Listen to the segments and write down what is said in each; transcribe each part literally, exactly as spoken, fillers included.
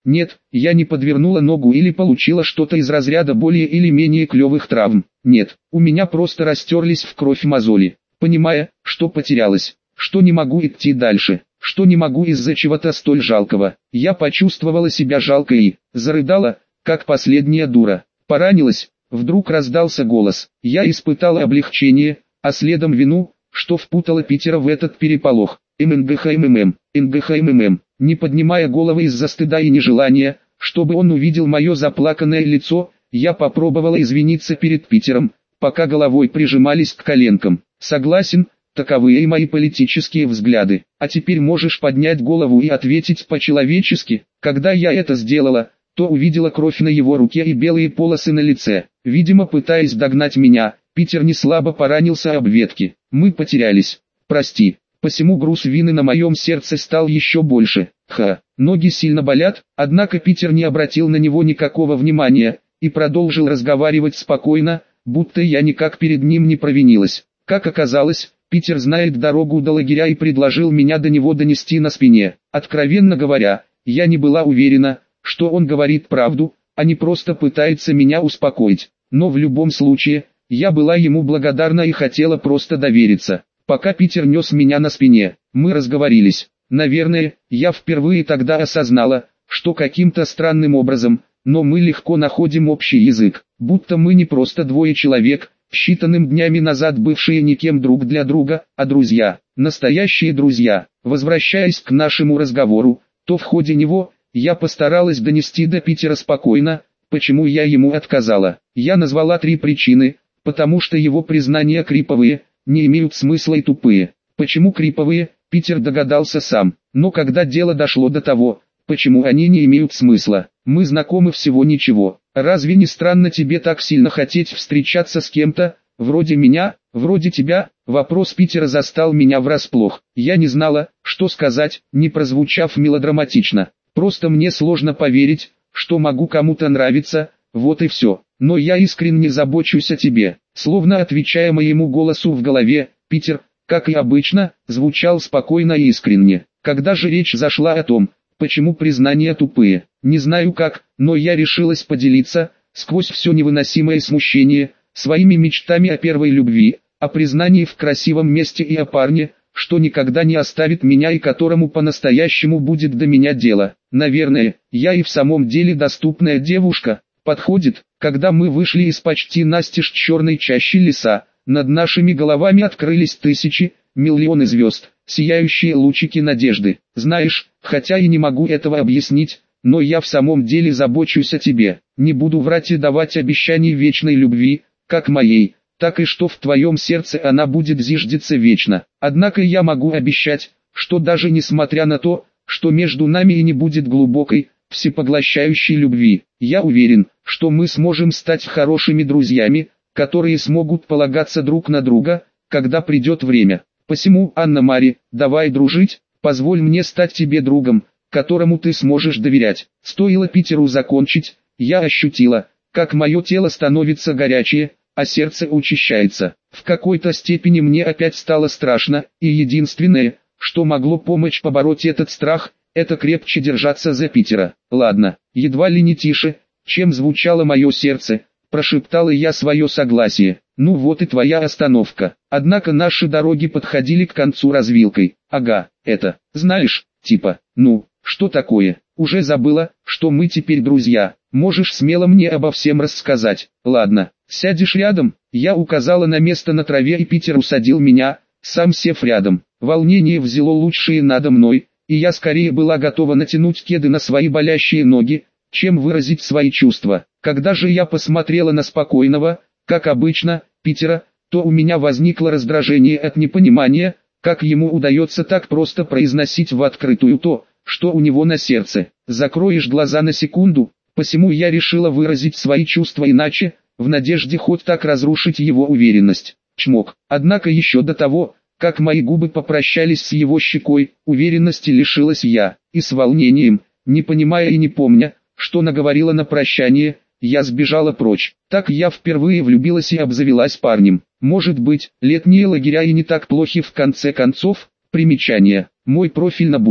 Нет, я не подвернула ногу или получила что-то из разряда более или менее клевых травм. Нет, у меня просто растерлись в кровь мозоли. Понимая, что потерялась, что не могу идти дальше, что не могу из-за чего-то столь жалкого, я почувствовала себя жалкой и зарыдала, как последняя дура. Поранилась, вдруг раздался голос. Я испытала облегчение, а следом вину, что впутала Питера в этот переполох. МНГХ-МММ, НГХ-МММ, не поднимая головы из-за стыда и нежелания, чтобы он увидел мое заплаканное лицо, я попробовала извиниться перед Питером, пока головой прижимались к коленкам. Согласен, таковы и мои политические взгляды. А теперь можешь поднять голову и ответить по-человечески. Когда я это сделала, то увидела кровь на его руке и белые полосы на лице. Видимо, пытаясь догнать меня, Питер неслабо поранился об ветки. Мы потерялись. Прости. Посему груз вины на моем сердце стал еще больше. Ха, ноги сильно болят, однако Питер не обратил на него никакого внимания, и продолжил разговаривать спокойно, будто я никак перед ним не провинилась. Как оказалось, Питер знает дорогу до лагеря и предложил меня до него донести на спине. Откровенно говоря, я не была уверена, что он говорит правду, а не просто пытается меня успокоить. Но в любом случае, я была ему благодарна и хотела просто довериться. Пока Питер нес меня на спине, мы разговорились. Наверное, я впервые тогда осознала, что каким-то странным образом, но мы легко находим общий язык, будто мы не просто двое человек, считанным днями назад бывшие никем друг для друга, а друзья, настоящие друзья. Возвращаясь к нашему разговору, то в ходе него, я постаралась донести до Питера спокойно, почему я ему отказала. Я назвала три причины, потому что его признания криповые, не имеют смысла и тупые. Почему криповые, Питер догадался сам, но когда дело дошло до того, почему они не имеют смысла, мы знакомы всего ничего. Разве не странно тебе так сильно хотеть встречаться с кем-то, вроде меня, вроде тебя? Вопрос Питера застал меня врасплох. Я не знала, что сказать, не прозвучав мелодраматично. Просто мне сложно поверить, что могу кому-то нравиться, вот и все. Но я искренне забочусь о тебе. Словно отвечая моему голосу в голове, Питер, как и обычно, звучал спокойно и искренне. Когда же речь зашла о том, почему признания тупые, не знаю как, но я решилась поделиться, сквозь все невыносимое смущение, своими мечтами о первой любви, о признании в красивом месте и о парне, что никогда не оставит меня и которому по-настоящему будет до меня дело. Наверное, я и в самом деле доступная девушка. Подходит, когда мы вышли из почти настежь черной чащи леса, над нашими головами открылись тысячи, миллионы звезд, сияющие лучики надежды. Знаешь, хотя и не могу этого объяснить, но я в самом деле забочусь о тебе. Не буду врать и давать обещаний вечной любви, как моей, так и что в твоем сердце она будет зиждиться вечно. Однако я могу обещать, что даже несмотря на то, что между нами и не будет глубокой, всепоглощающей любви, я уверен, что мы сможем стать хорошими друзьями, которые смогут полагаться друг на друга, когда придет время. Посему, Анна-Мари, давай дружить, позволь мне стать тебе другом, которому ты сможешь доверять. Стоило Питеру закончить, я ощутила, как мое тело становится горячее, а сердце учащается. В какой-то степени мне опять стало страшно, и единственное, что могло помочь побороть этот страх, это крепче держаться за Питера. Ладно, едва ли не тише, чем звучало мое сердце, прошептала я свое согласие. Ну вот и твоя остановка. Однако наши дороги подходили к концу развилкой. Ага, это, знаешь, типа, ну, что такое? Уже забыла, что мы теперь друзья. Можешь смело мне обо всем рассказать. Ладно, сядешь рядом? Я указала на место на траве, и Питер усадил меня, сам сев рядом. Волнение взяло лучшие надо мной, и я скорее была готова натянуть кеды на свои болящие ноги, чем выразить свои чувства. Когда же я посмотрела на спокойного, как обычно, Питера, то у меня возникло раздражение от непонимания, как ему удается так просто произносить в открытую то, что у него на сердце. Закроешь глаза на секунду, посему я решила выразить свои чувства иначе, в надежде хоть так разрушить его уверенность. Чмок. Однако еще до того, как мои губы попрощались с его щекой, уверенности лишилась я, и с волнением, не понимая и не помня, что наговорила на прощание, я сбежала прочь. Так я впервые влюбилась и обзавелась парнем. Может быть, летние лагеря и не так плохи в конце концов. Примечание. Мой профиль на Бусте.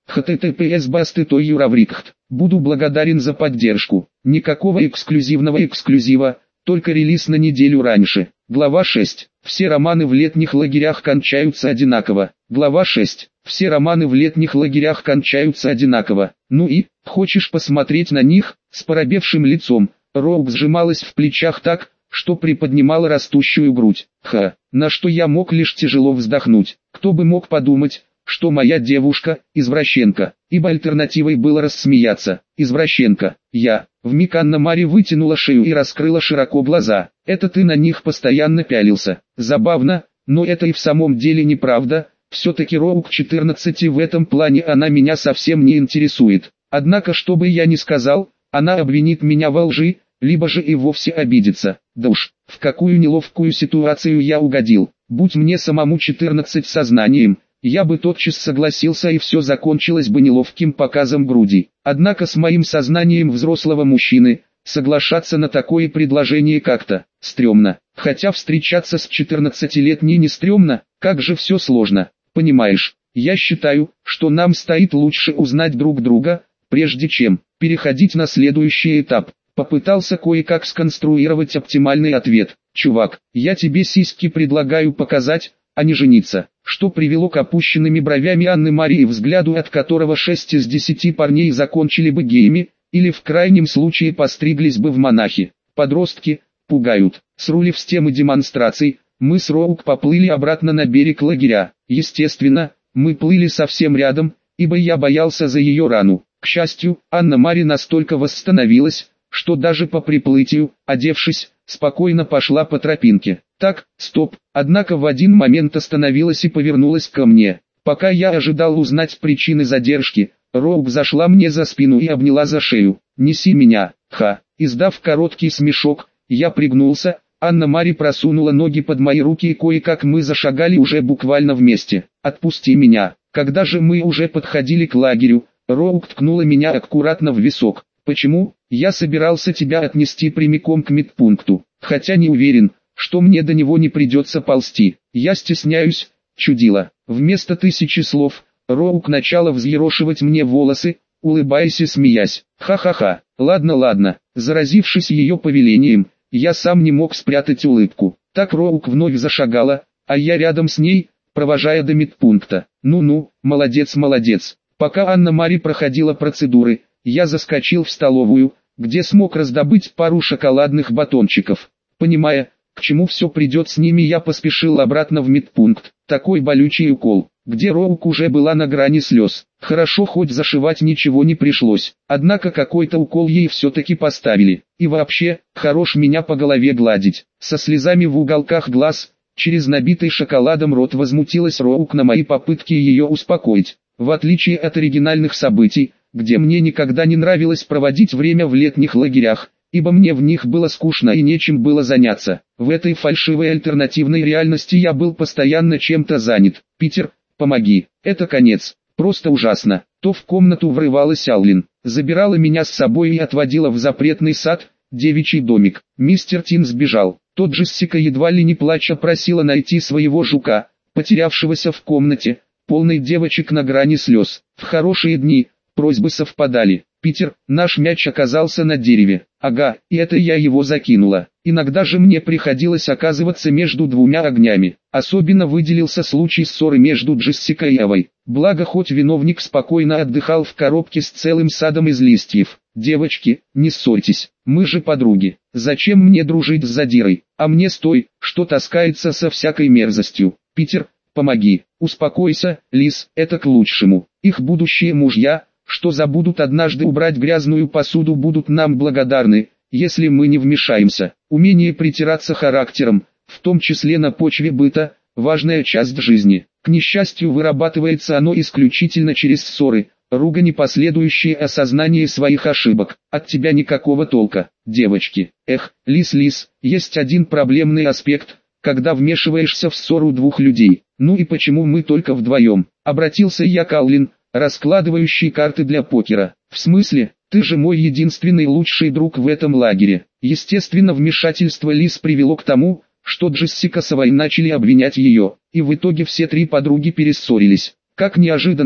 https басты той юраврикхт. Буду благодарен за поддержку. Никакого эксклюзивного эксклюзива, только релиз на неделю раньше. Глава шесть. Все романы в летних лагерях кончаются одинаково. Глава шесть. Все романы в летних лагерях кончаются одинаково. Ну и, хочешь посмотреть на них? С поробевшим лицом, Роук сжималась в плечах так, что приподнимала растущую грудь. Ха, на что я мог лишь тяжело вздохнуть. Кто бы мог подумать, что моя девушка – извращенка, ибо альтернативой было рассмеяться. Извращенка, я. Вмиг Анна-Мари вытянула шею и раскрыла широко глаза. Это ты на них постоянно пялился. Забавно, но это и в самом деле неправда. Все-таки Роук четырнадцать, и в этом плане она меня совсем не интересует. Однако, что бы я ни сказал, она обвинит меня во лжи, либо же и вовсе обидится. Да уж, в какую неловкую ситуацию я угодил. Будь мне самому четырнадцать сознанием, я бы тотчас согласился, и все закончилось бы неловким показом груди. Однако с моим сознанием взрослого мужчины, соглашаться на такое предложение как-то стрёмно. Хотя встречаться с четырнадцатилетней не стрёмно, как же все сложно. Понимаешь, я считаю, что нам стоит лучше узнать друг друга, прежде чем переходить на следующий этап. Попытался кое-как сконструировать оптимальный ответ. Чувак, я тебе сиськи предлагаю показать, а не жениться. Что привело к опущенными бровями Анны-Мари и взгляду, от которого шесть из десяти парней закончили бы геями, или в крайнем случае постриглись бы в монахи. Подростки пугают. Срулив с темы демонстраций, мы с Роук поплыли обратно на берег лагеря. Естественно, мы плыли совсем рядом, ибо я боялся за ее рану. К счастью, Анна-Мари настолько восстановилась, что даже по приплытию, одевшись, спокойно пошла по тропинке. Так, стоп, однако в один момент остановилась и повернулась ко мне. Пока я ожидал узнать причины задержки, Роук зашла мне за спину и обняла за шею. «Неси меня, ха!» Издав короткий смешок, я пригнулся, Анна-Мари просунула ноги под мои руки, и кое-как мы зашагали уже буквально вместе. «Отпусти меня!» Когда же мы уже подходили к лагерю, Роук ткнула меня аккуратно в висок. «Почему? Я собирался тебя отнести прямиком к медпункту, хотя не уверен, что мне до него не придется ползти. Я стесняюсь, чудила». Вместо тысячи слов, Роук начала взъерошивать мне волосы, улыбаясь и смеясь. «Ха-ха-ха, ладно ладно». Заразившись ее повелением, я сам не мог спрятать улыбку. Так Роук вновь зашагала, а я рядом с ней, провожая до медпункта. «Ну-ну, молодец молодец». Пока Анна-Мари проходила процедуры, я заскочил в столовую, где смог раздобыть пару шоколадных батончиков. Понимая, к чему все придет с ними, я поспешил обратно в медпункт. Такой болючий укол, где Роук уже была на грани слез. Хорошо, хоть зашивать ничего не пришлось, однако какой-то укол ей все-таки поставили. И вообще, хорош меня по голове гладить. Со слезами в уголках глаз, через набитый шоколадом рот, возмутилась Роук на мои попытки ее успокоить. В отличие от оригинальных событий, где мне никогда не нравилось проводить время в летних лагерях, ибо мне в них было скучно и нечем было заняться, в этой фальшивой альтернативной реальности я был постоянно чем-то занят. «Питер, помоги, это конец, просто ужасно». То в комнату врывалась Аллин, забирала меня с собой и отводила в запретный сад, девичий домик. Мистер Тин сбежал, то Джессика едва ли не плача просила найти своего жука, потерявшегося в комнате, полной девочек на грани слез. В хорошие дни просьбы совпадали. «Питер, наш мяч оказался на дереве». «Ага, и это я его закинула». Иногда же мне приходилось оказываться между двумя огнями. Особенно выделился случай ссоры между Джессикой и Эвой. Благо, хоть виновник спокойно отдыхал в коробке с целым садом из листьев. «Девочки, не ссорьтесь, мы же подруги. Зачем мне дружить с задирой, а мне с той, что таскается со всякой мерзостью? Питер, помоги». «Успокойся, Лиз, это к лучшему. Их будущие мужья, что забудут однажды убрать грязную посуду, будут нам благодарны, если мы не вмешаемся». Умение притираться характером, в том числе на почве быта, важная часть жизни. К несчастью, вырабатывается оно исключительно через ссоры, ругань и последующее осознание своих ошибок. От тебя никакого толка, девочки. Эх, Лиз-Лиз, есть один проблемный аспект, когда вмешиваешься в ссору двух людей. «Ну и почему мы только вдвоем?» Обратился я к Аллин, раскладывающий карты для покера. «В смысле, ты же мой единственный лучший друг в этом лагере». Естественно, вмешательство Лиз привело к тому, что Джессика с Эвой начали обвинять ее, и в итоге все три подруги перессорились. Как неожиданно,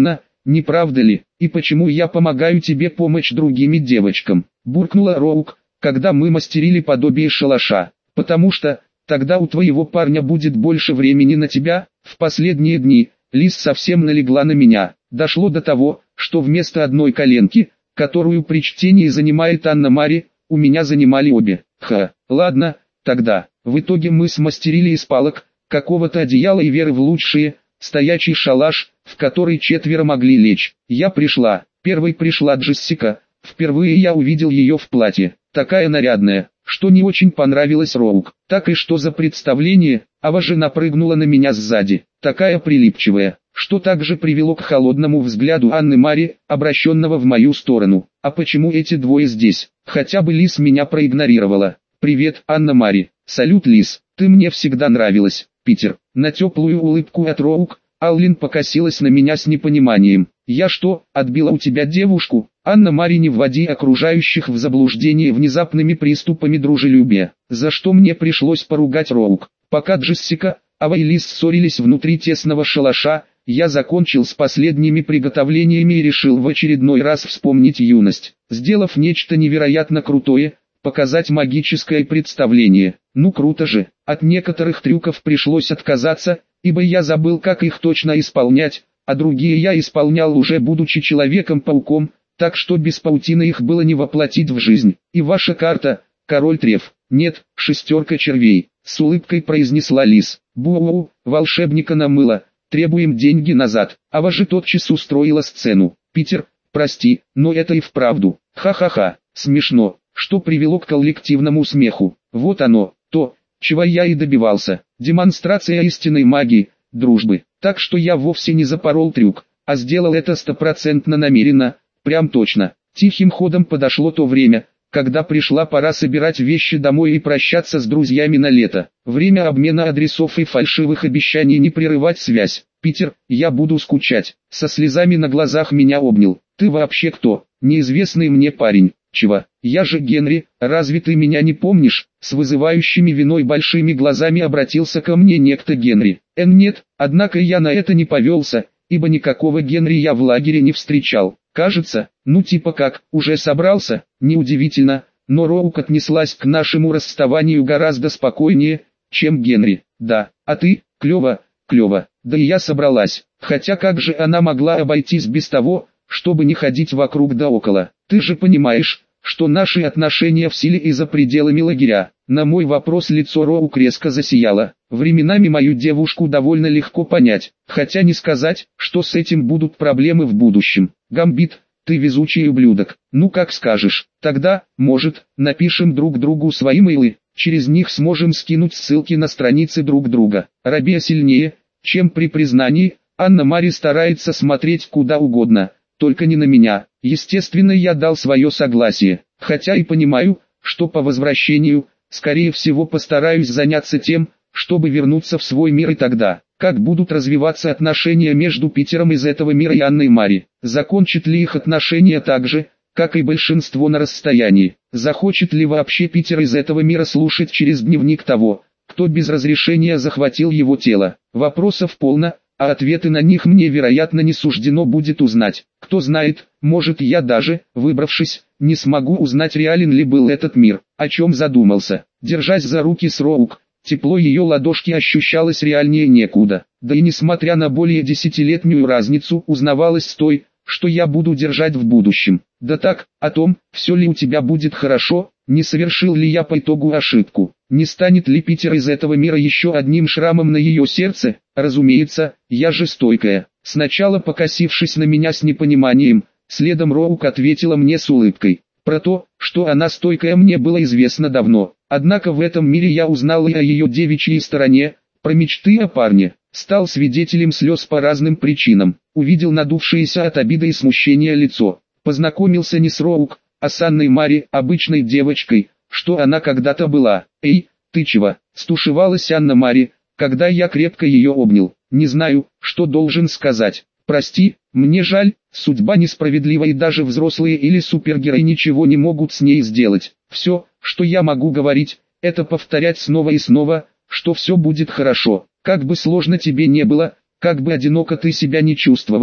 не правда ли? И почему я помогаю тебе помочь другими девочкам? Буркнула Роук, когда мы мастерили подобие шалаша. Потому что, тогда у твоего парня будет больше времени на тебя. В последние дни, Лиз совсем налегла на меня. Дошло до того, что вместо одной коленки, которую при чтении занимает Анна-Мари, у меня занимали обе. Ха, ладно, тогда. В итоге мы смастерили из палок, какого-то одеяла и веры в лучшие, стоячий шалаш, в который четверо могли лечь. Я пришла, первой пришла Джессика, впервые я увидел ее в платье, такая нарядная, что не очень понравилось Роук. Так и что за представление, Ава же напрыгнула на меня сзади, такая прилипчивая, что также привело к холодному взгляду Анны-Мари, обращенного в мою сторону. А почему эти двое здесь? Хотя бы Лиз меня проигнорировала. «Привет, Анна-Мари». «Салют, Лиз, ты мне всегда нравилась, Питер». На теплую улыбку от Роук, Аллин покосилась на меня с непониманием. «Я что, отбила у тебя девушку?» «Анна-Мари, не вводи окружающих в заблуждение внезапными приступами дружелюбия, за что мне пришлось поругать Роук. Пока Джессика, Ава и Лиз ссорились внутри тесного шалаша, я закончил с последними приготовлениями и решил в очередной раз вспомнить юность, сделав нечто невероятно крутое, показать магическое представление. Ну круто же, от некоторых трюков пришлось отказаться, ибо я забыл, как их точно исполнять, а другие я исполнял уже будучи Человеком-пауком, так что без паутины их было не воплотить в жизнь. И ваша карта, король треф. Нет, шестерка червей, с улыбкой произнесла Лиз. Бу-у-у, волшебника намыло, требуем деньги назад. Ава же тотчас устроила сцену. Питер, прости, но это и вправду. Ха-ха-ха, смешно, что привело к коллективному смеху. Вот оно, то, чего я и добивался. Демонстрация истинной магии, дружбы. Так что я вовсе не запорол трюк, а сделал это стопроцентно намеренно, прям точно. Тихим ходом подошло то время, когда пришла пора собирать вещи домой и прощаться с друзьями на лето. Время обмена адресов и фальшивых обещаний не прерывать связь. Питер, я буду скучать. Со слезами на глазах меня обнял. Ты вообще кто? Неизвестный мне парень. Чего? Я же Генри, разве ты меня не помнишь? С вызывающими виной большими глазами обратился ко мне некто Генри. Эн нет, однако я на это не повелся, ибо никакого Генри я в лагере не встречал. Кажется, ну типа как, уже собрался, неудивительно, но Роук отнеслась к нашему расставанию гораздо спокойнее, чем Генри. Да, а ты, клево, клево, да и я собралась, хотя как же она могла обойтись без того, чтобы не ходить вокруг да около. Ты же понимаешь, что наши отношения в силе и за пределами лагеря. На мой вопрос лицо Роук резко засияло. Временами мою девушку довольно легко понять, хотя не сказать, что с этим будут проблемы в будущем. Гамбит, ты везучий ублюдок. Ну как скажешь. Тогда, может, напишем друг другу свои мейлы. Через них сможем скинуть ссылки на страницы друг друга. Рабия сильнее, чем при признании. Анна-Мари старается смотреть куда угодно, только не на меня. Естественно, я дал свое согласие, хотя и понимаю, что по возвращению, скорее всего, постараюсь заняться тем, чтобы вернуться в свой мир, и тогда, как будут развиваться отношения между Питером из этого мира и Анной-Мари. Закончат ли их отношения так же, как и большинство на расстоянии? Захочет ли вообще Питер из этого мира слушать через дневник того, кто без разрешения захватил его тело? Вопросов полно, а ответы на них мне, вероятно, не суждено будет узнать. Кто знает, может, я даже, выбравшись, не смогу узнать, реален ли был этот мир. О чем задумался, держась за руки с Роук, тепло ее ладошки ощущалось реальнее некуда. Да и несмотря на более десятилетнюю разницу, узнавалось с той, что я буду держать в будущем. Да так, о том, все ли у тебя будет хорошо, не совершил ли я по итогу ошибку. Не станет ли Питер из этого мира еще одним шрамом на ее сердце? Разумеется, я же стойкая. Сначала покосившись на меня с непониманием, следом Роук ответила мне с улыбкой. Про то, что она стойкая, мне было известно давно. Однако в этом мире я узнал и о ее девичьей стороне, про мечты о парне. Стал свидетелем слез по разным причинам. Увидел надувшееся от обиды и смущения лицо. Познакомился не с Роук, а с Анной-Мари, обычной девочкой, что она когда-то была. «Эй, ты чего?» – стушевалась Анна-Мари, когда я крепко ее обнял. «Не знаю, что должен сказать. Прости, мне жаль, судьба несправедлива, и даже взрослые или супергерои ничего не могут с ней сделать. Все, что я могу говорить, это повторять снова и снова, что все будет хорошо. Как бы сложно тебе не было, как бы одиноко ты себя не чувствовала,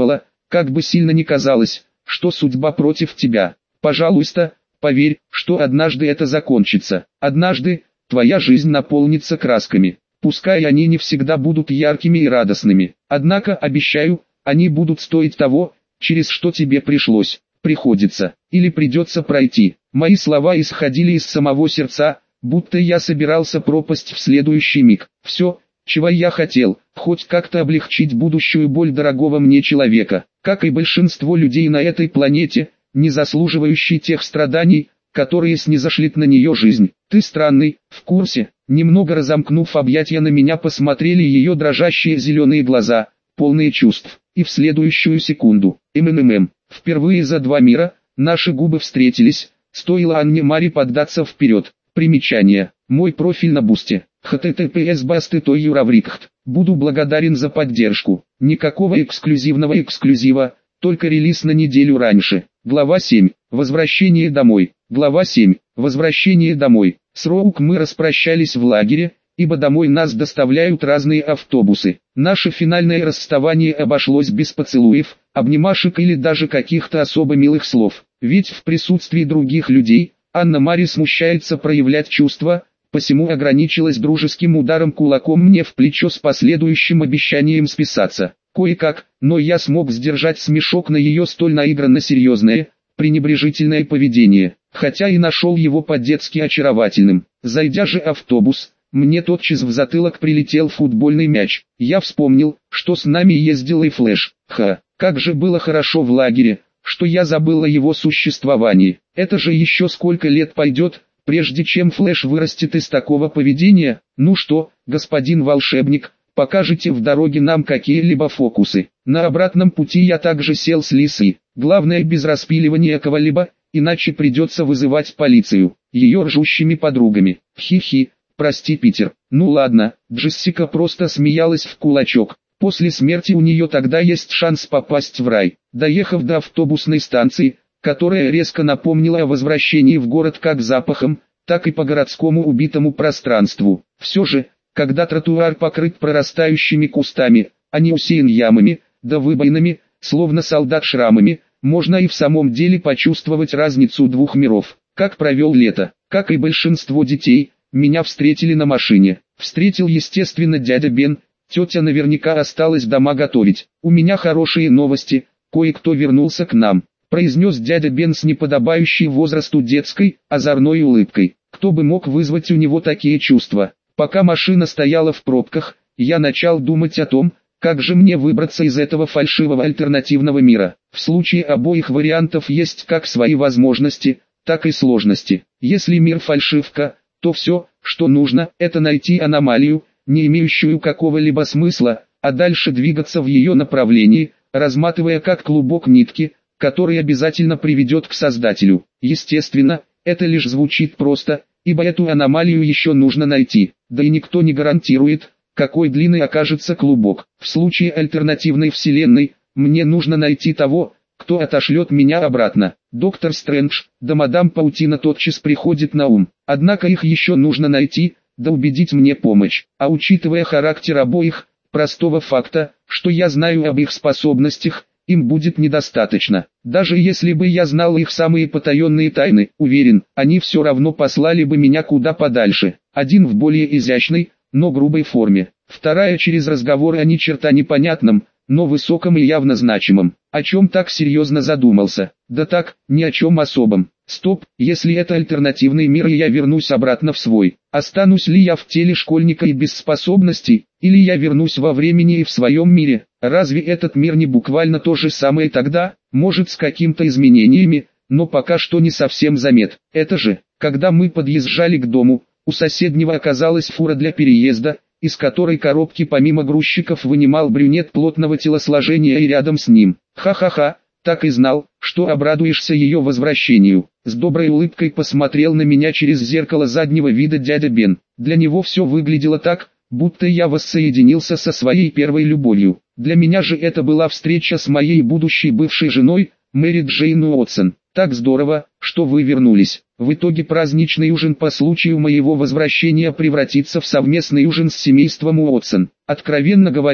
как бы сильно ни казалось, что судьба против тебя. Пожалуйста, поверь, что однажды это закончится. Однажды твоя жизнь наполнится красками. Пускай они не всегда будут яркими и радостными. Однако, обещаю, они будут стоить того, через что тебе пришлось, приходится, или придется пройти. Мои слова исходили из самого сердца, будто я собирался пропасть в следующий миг. Все, чего я хотел, хоть как-то облегчить будущую боль дорогого мне человека. Как и большинство людей на этой планете, не заслуживающие тех страданий, которые снизошлит на нее жизнь. Ты странный, в курсе? Немного разомкнув объятия, на меня посмотрели ее дрожащие зеленые глаза, полные чувств. И в следующую секунду, МММ, впервые за два мира, наши губы встретились, стоило Анне Мари поддаться вперед. Примечание. Мой профиль на Бусте. эйч ти ти пи эс басты точка юраврикхт. Буду благодарен за поддержку. Никакого эксклюзивного эксклюзива, только релиз на неделю раньше. Глава семь. Возвращение домой. Глава семь. Возвращение домой. С Роук мы распрощались в лагере, ибо домой нас доставляют разные автобусы. Наше финальное расставание обошлось без поцелуев, обнимашек или даже каких-то особо милых слов. Ведь в присутствии других людей, Анна Мари смущается проявлять чувства, посему ограничилась дружеским ударом кулаком мне в плечо с последующим обещанием списаться. Кое-как, но я смог сдержать смешок на ее столь наигранно серьезное, пренебрежительное поведение, хотя и нашел его по-детски очаровательным. Зайдя же в автобус, мне тотчас в затылок прилетел футбольный мяч. Я вспомнил, что с нами ездил и Флэш. Ха, как же было хорошо в лагере, что я забыл о его существовании. Это же еще сколько лет пойдет, прежде чем Флэш вырастет из такого поведения. Ну что, господин волшебник, покажите в дороге нам какие-либо фокусы. На обратном пути я также сел с Лисой. Главное, без распиливания кого-либо, иначе придется вызывать полицию. Ее ржущими подругами. Хи-хи, прости, Питер. Ну ладно, Джессика просто смеялась в кулачок. После смерти у нее тогда есть шанс попасть в рай. Доехав до автобусной станции, которая резко напомнила о возвращении в город как запахом, так и по городскому убитому пространству. Все же, когда тротуар покрыт прорастающими кустами, а не усеян ямами, да выбоинами, словно солдат шрамами, можно и в самом деле почувствовать разницу двух миров. Как провел лето, как и большинство детей, меня встретили на машине. Встретил, естественно, дядя Бен. Тетя наверняка осталась дома готовить. У меня хорошие новости, кое-кто вернулся к нам, произнес дядя Бен с неподобающей возрасту детской, озорной улыбкой. Кто бы мог вызвать у него такие чувства? Пока машина стояла в пробках, я начал думать о том, как же мне выбраться из этого фальшивого альтернативного мира. В случае обоих вариантов есть как свои возможности, так и сложности. Если мир фальшивка, то все, что нужно, это найти аномалию, не имеющую какого-либо смысла, а дальше двигаться в ее направлении, разматывая как клубок нитки, который обязательно приведет к Создателю. Естественно, это лишь звучит просто, ибо эту аномалию еще нужно найти, да и никто не гарантирует, какой длины окажется клубок. В случае альтернативной вселенной, мне нужно найти того, кто отошлет меня обратно. Доктор Стрэндж, да мадам Паутина тотчас приходит на ум, однако их еще нужно найти, да убедить мне помочь. А учитывая характер обоих, простого факта, что я знаю об их способностях, им будет недостаточно. Даже если бы я знал их самые потаенные тайны, уверен, они все равно послали бы меня куда подальше. Один в более изящной, но грубой форме. Вторая через разговоры о ни черта непонятном, но высоком и явно значимом. О чем так серьезно задумался? Да так, ни о чем особом. Стоп, если это альтернативный мир и я вернусь обратно в свой, останусь ли я в теле школьника и без способностей, или я вернусь во времени и в своем мире? Разве этот мир не буквально то же самое тогда, может с какими-то изменениями, но пока что не совсем замет. Это же, когда мы подъезжали к дому, у соседнего оказалась фура для переезда, из которой коробки помимо грузчиков вынимал брюнет плотного телосложения и рядом с ним. Ха-ха-ха, так и знал, что обрадуешься ее возвращению. С доброй улыбкой посмотрел на меня через зеркало заднего вида дядя Бен. Для него все выглядело так, будто я воссоединился со своей первой любовью. Для меня же это была встреча с моей будущей бывшей женой, Мэри Джейн Уотсон. Так здорово, что вы вернулись. В итоге праздничный ужин по случаю моего возвращения превратится в совместный ужин с семейством Уотсон. Откровенно говоря,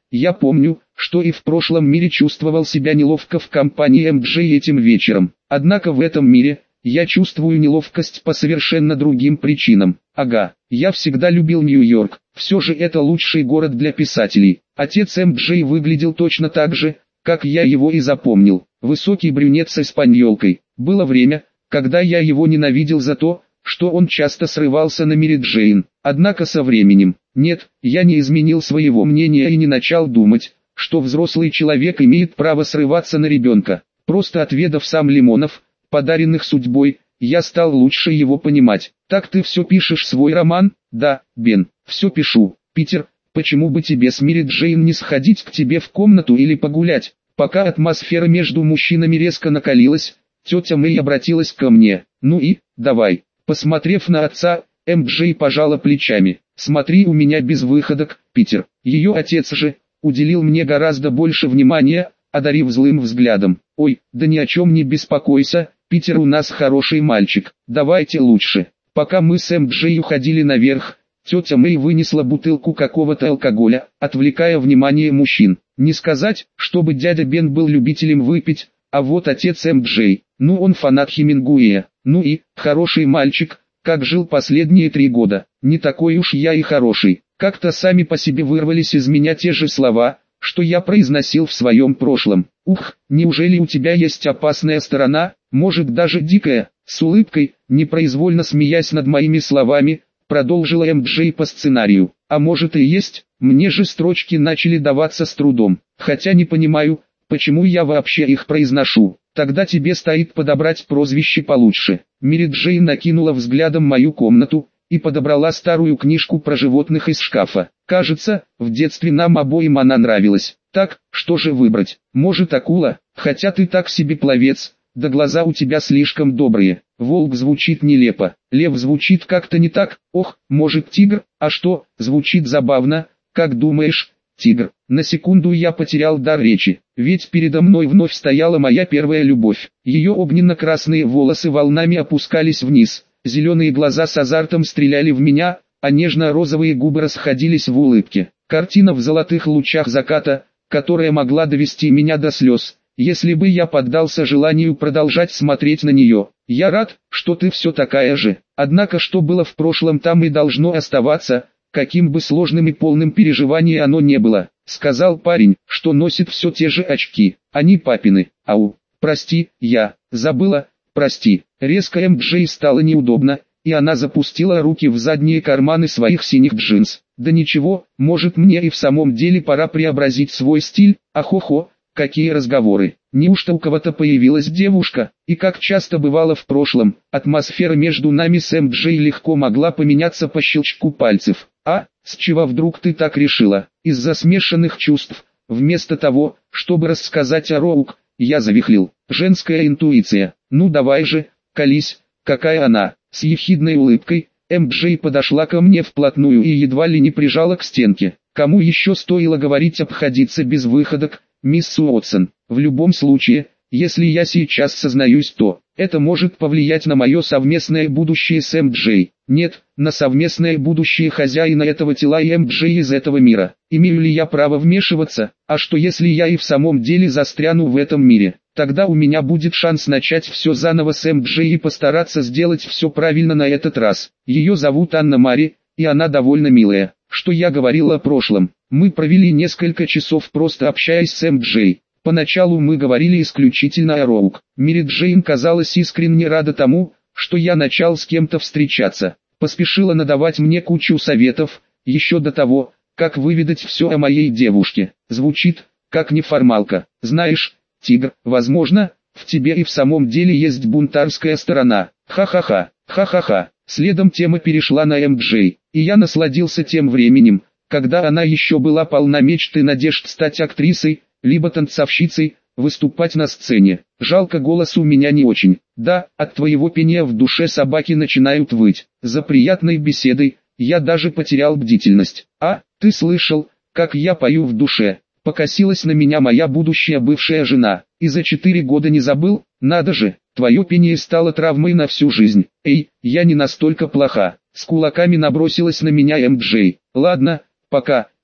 Я помню, что и в прошлом мире чувствовал себя неловко в компании эм джей этим вечером. Однако в этом мире я чувствую неловкость по совершенно другим причинам. Ага, я всегда любил Нью-Йорк, все же это лучший город для писателей. Отец эм джей выглядел точно так же, как я его и запомнил. Высокий брюнет с испаньолкой. Было время, когда я его ненавидел за то, что он часто срывался на Мэри Джейн. Однако со временем, нет, я не изменил своего мнения и не начал думать, что взрослый человек имеет право срываться на ребенка. Просто отведав сам лимонов, подаренных судьбой, я стал лучше его понимать. Так ты все пишешь свой роман? Да, Бен, все пишу. Питер, почему бы тебе с Мэри Джейн не сходить к тебе в комнату или погулять? Пока атмосфера между мужчинами резко накалилась, тетя Мэй обратилась ко мне. Ну и, давай. Посмотрев на отца, эм джей пожала плечами. Смотри, у меня без выходок, Питер. Ее отец же уделил мне гораздо больше внимания, одарив злым взглядом. Ой, да ни о чем не беспокойся, Питер у нас хороший мальчик. Давайте лучше. Пока мы с эм джей уходили наверх, тетя Мэй вынесла бутылку какого-то алкоголя, отвлекая внимание мужчин. Не сказать, чтобы дядя Бен был любителем выпить, а вот отец эм джей, ну он фанат Хемингуэя. Ну и, хороший мальчик, как жил последние три года. Не такой уж я и хороший. Как-то сами по себе вырвались из меня те же слова, что я произносил в своем прошлом. Ух, неужели у тебя есть опасная сторона, может даже дикая? С улыбкой, непроизвольно смеясь над моими словами, продолжила эм джей по сценарию. А может и есть, мне же строчки начали даваться с трудом. Хотя не понимаю, почему я вообще их произношу. Тогда тебе стоит подобрать прозвище получше. Мэри Джейн накинула взглядом мою комнату и подобрала старую книжку про животных из шкафа. Кажется, в детстве нам обоим она нравилась. Так, что же выбрать? Может акула? Хотя ты так себе пловец, да глаза у тебя слишком добрые. Волк звучит нелепо. Лев звучит как-то не так. Ох, может тигр? А что, звучит забавно. Как думаешь, тигр? На секунду я потерял дар речи, ведь передо мной вновь стояла моя первая любовь. Ее огненно-красные волосы волнами опускались вниз, зеленые глаза с азартом стреляли в меня, а нежно-розовые губы расходились в улыбке. Картина в золотых лучах заката, которая могла довести меня до слез, если бы я поддался желанию продолжать смотреть на нее. Я рад, что ты все такая же. Однако что было в прошлом, там и должно оставаться, каким бы сложным и полным переживаний оно не было. Сказал парень, что носит все те же очки. Они папины. Ау, прости, я забыла, прости. Резко эм джей стало неудобно, и она запустила руки в задние карманы своих синих джинс. Да ничего, может мне и в самом деле пора преобразить свой стиль. Ахо-хо, какие разговоры. Неужто у кого-то появилась девушка? И как часто бывало в прошлом, атмосфера между нами с эм джей легко могла поменяться по щелчку пальцев. А, с чего вдруг ты так решила? Из-за смешанных чувств. Вместо того, чтобы рассказать о Роук, я завихлил. Женская интуиция. Ну давай же, колись, какая она. С ехидной улыбкой, эм джей подошла ко мне вплотную и едва ли не прижала к стенке. Кому еще стоило говорить обходиться без выходок, мисс Уотсон? В любом случае, если я сейчас сознаюсь, то это может повлиять на мое совместное будущее с эм джей. Нет, на совместное будущее хозяина этого тела и эм джей из этого мира. Имею ли я право вмешиваться? А что если я и в самом деле застряну в этом мире? Тогда у меня будет шанс начать все заново с эм джей и постараться сделать все правильно на этот раз. Ее зовут Анна Мари, и она довольно милая. Что я говорил о прошлом? Мы провели несколько часов просто общаясь с эм джей. Поначалу мы говорили исключительно о Роук. Мэри Джейн казалась искренне рада тому, что я начал с кем-то встречаться. Поспешила надавать мне кучу советов, еще до того, как выведать все о моей девушке. Звучит, как неформалка. Знаешь, тигр, возможно, в тебе и в самом деле есть бунтарская сторона. Ха-ха-ха, ха-ха-ха. Следом тема перешла на эм джей, и я насладился тем временем, когда она еще была полна мечт и надежд стать актрисой, либо танцовщицей, выступать на сцене. Жалко, голос у меня не очень. Да, от твоего пения в душе собаки начинают выть. За приятной беседой я даже потерял бдительность. А, ты слышал, как я пою в душе? Покосилась на меня моя будущая бывшая жена. И за четыре года не забыл? Надо же, твое пение стало травмой на всю жизнь. Эй, я не настолько плоха. С кулаками набросилась на меня эм джей. Ладно, пока, Пит.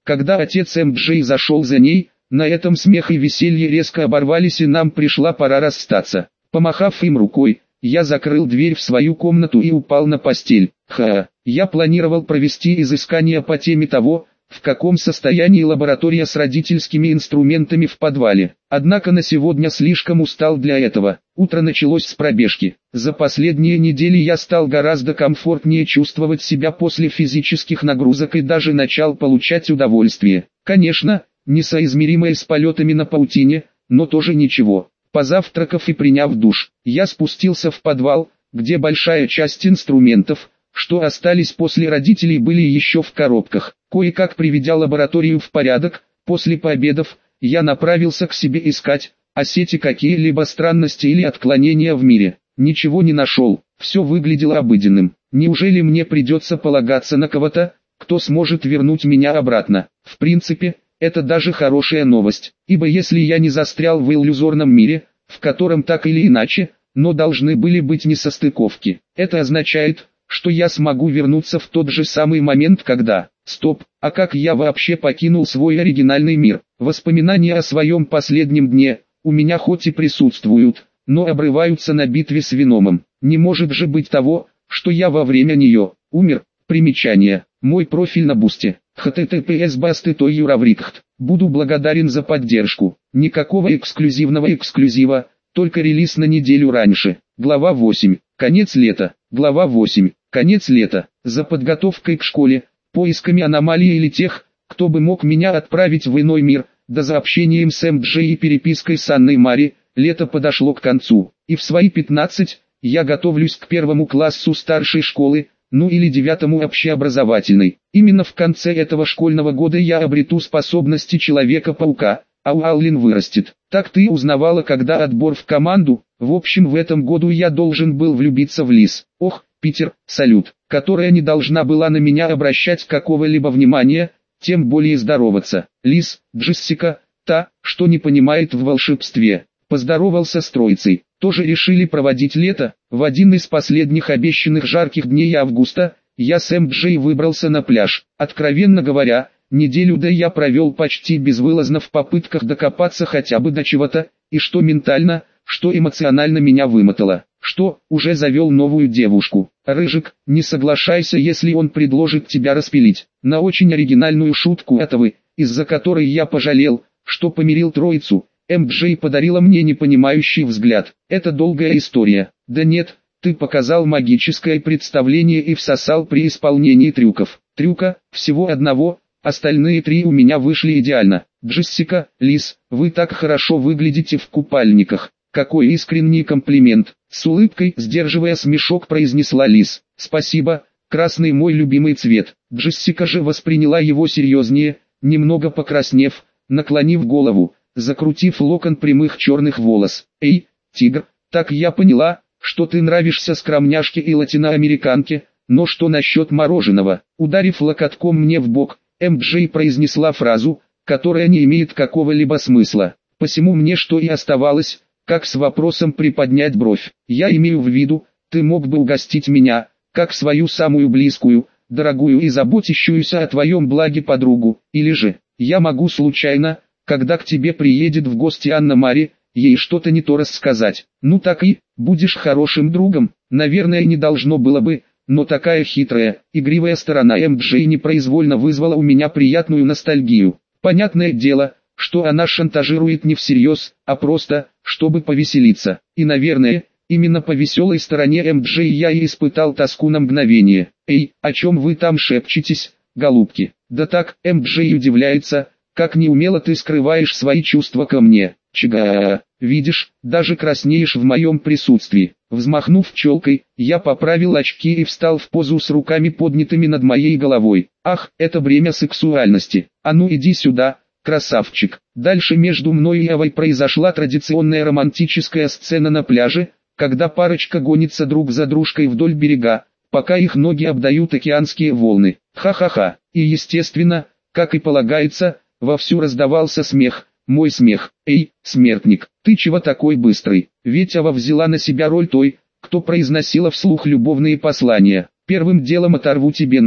Когда отец эм джей зашел за ней, на этом смех и веселье резко оборвались и нам пришла пора расстаться. Помахав им рукой, я закрыл дверь в свою комнату и упал на постель. Ха, я планировал провести изыскание по теме того, в каком состоянии лаборатория с родительскими инструментами в подвале. Однако на сегодня слишком устал для этого. Утро началось с пробежки. За последние недели я стал гораздо комфортнее чувствовать себя после физических нагрузок и даже начал получать удовольствие. Конечно, несоизмеримое с полетами на паутине, но тоже ничего. Позавтракав и приняв душ, я спустился в подвал, где большая часть инструментов, что остались после родителей, были еще в коробках. Кое-как приведя лабораторию в порядок, после пообедов, я направился к себе искать, о сети какие-либо странности или отклонения в мире. Ничего не нашел, все выглядело обыденным. Неужели мне придется полагаться на кого-то, кто сможет вернуть меня обратно? В принципе, это даже хорошая новость, ибо если я не застрял в иллюзорном мире, в котором так или иначе, но должны были быть несостыковки, это означает, что я смогу вернуться в тот же самый момент, когда... Стоп, а как я вообще покинул свой оригинальный мир? Воспоминания о своем последнем дне у меня хоть и присутствуют, но обрываются на битве с Веномом. Не может же быть того, что я во время нее умер. Примечание. Мой профиль на Бусте. https басты той юраврикхт. Буду благодарен за поддержку. Никакого эксклюзивного эксклюзива, только релиз на неделю раньше. Глава восемь. Конец лета. Глава восемь. Конец лета. За подготовкой к школе, поисками аномалий или тех, кто бы мог меня отправить в иной мир, да за общением с эм джей и перепиской с Анной Мари, лето подошло к концу. И в свои пятнадцать, я готовлюсь к первому классу старшей школы, ну или девятому общеобразовательной. Именно в конце этого школьного года я обрету способности Человека-паука, а Уаллин вырастет. Так ты узнавала, когда отбор в команду? В общем, в этом году я должен был влюбиться в Лиз. Ох, Питер, салют, которая не должна была на меня обращать какого-либо внимания, тем более здороваться. Лиз, Джессика, та, что не понимает в волшебстве. Поздоровался с троицей. Тоже решили проводить лето. В один из последних обещанных жарких дней августа, я с эм джей выбрался на пляж. Откровенно говоря, неделю да я провел почти безвылазно в попытках докопаться хотя бы до чего-то, и что ментально, что эмоционально меня вымотало. Что, уже завел новую девушку? Рыжик, не соглашайся, если он предложит тебя распилить. На очень оригинальную шутку этого, из-за которой я пожалел, что помирил троицу, эм джей подарила мне непонимающий взгляд. Это долгая история. Да нет, ты показал магическое представление и всосал при исполнении трюков. Трюка, всего одного, остальные три у меня вышли идеально. Джессика, Лиз, вы так хорошо выглядите в купальниках. Какой искренний комплимент. С улыбкой, сдерживая смешок, произнесла Лиз. Спасибо, красный мой любимый цвет. Джессика же восприняла его серьезнее, немного покраснев, наклонив голову, закрутив локон прямых черных волос. Эй, тигр, так я поняла, что ты нравишься скромняшке и латиноамериканке, но что насчет мороженого? Ударив локотком мне в бок, эм джей произнесла фразу, которая не имеет какого-либо смысла. Посему мне что и оставалось, как с вопросом приподнять бровь. Я имею в виду, ты мог бы угостить меня, как свою самую близкую, дорогую и заботящуюся о твоем благе подругу, или же, я могу случайно, когда к тебе приедет в гости Анна Мари, ей что-то не то рассказать. Ну так и, будешь хорошим другом, наверное не должно было бы, но такая хитрая, игривая сторона эм джей непроизвольно вызвала у меня приятную ностальгию. Понятное дело, что она шантажирует не всерьез, а просто, чтобы повеселиться. И наверное, именно по веселой стороне эм джей я и испытал тоску на мгновение. Эй, о чем вы там шепчетесь, голубки? Да так, эм джей удивляется, как неумело ты скрываешь свои чувства ко мне. Чага, видишь, даже краснеешь в моем присутствии. Взмахнув челкой, я поправил очки и встал в позу с руками поднятыми над моей головой. Ах, это бремя сексуальности. А ну иди сюда, красавчик. Дальше между мной и Авой произошла традиционная романтическая сцена на пляже, когда парочка гонится друг за дружкой вдоль берега, пока их ноги обдают океанские волны. Ха-ха-ха. И естественно, как и полагается, вовсю раздавался смех. Мой смех. Эй, смертник, ты чего такой быстрый? Ведь Ава взяла на себя роль той, кто произносила вслух любовные послания. Первым делом оторву тебе ноги.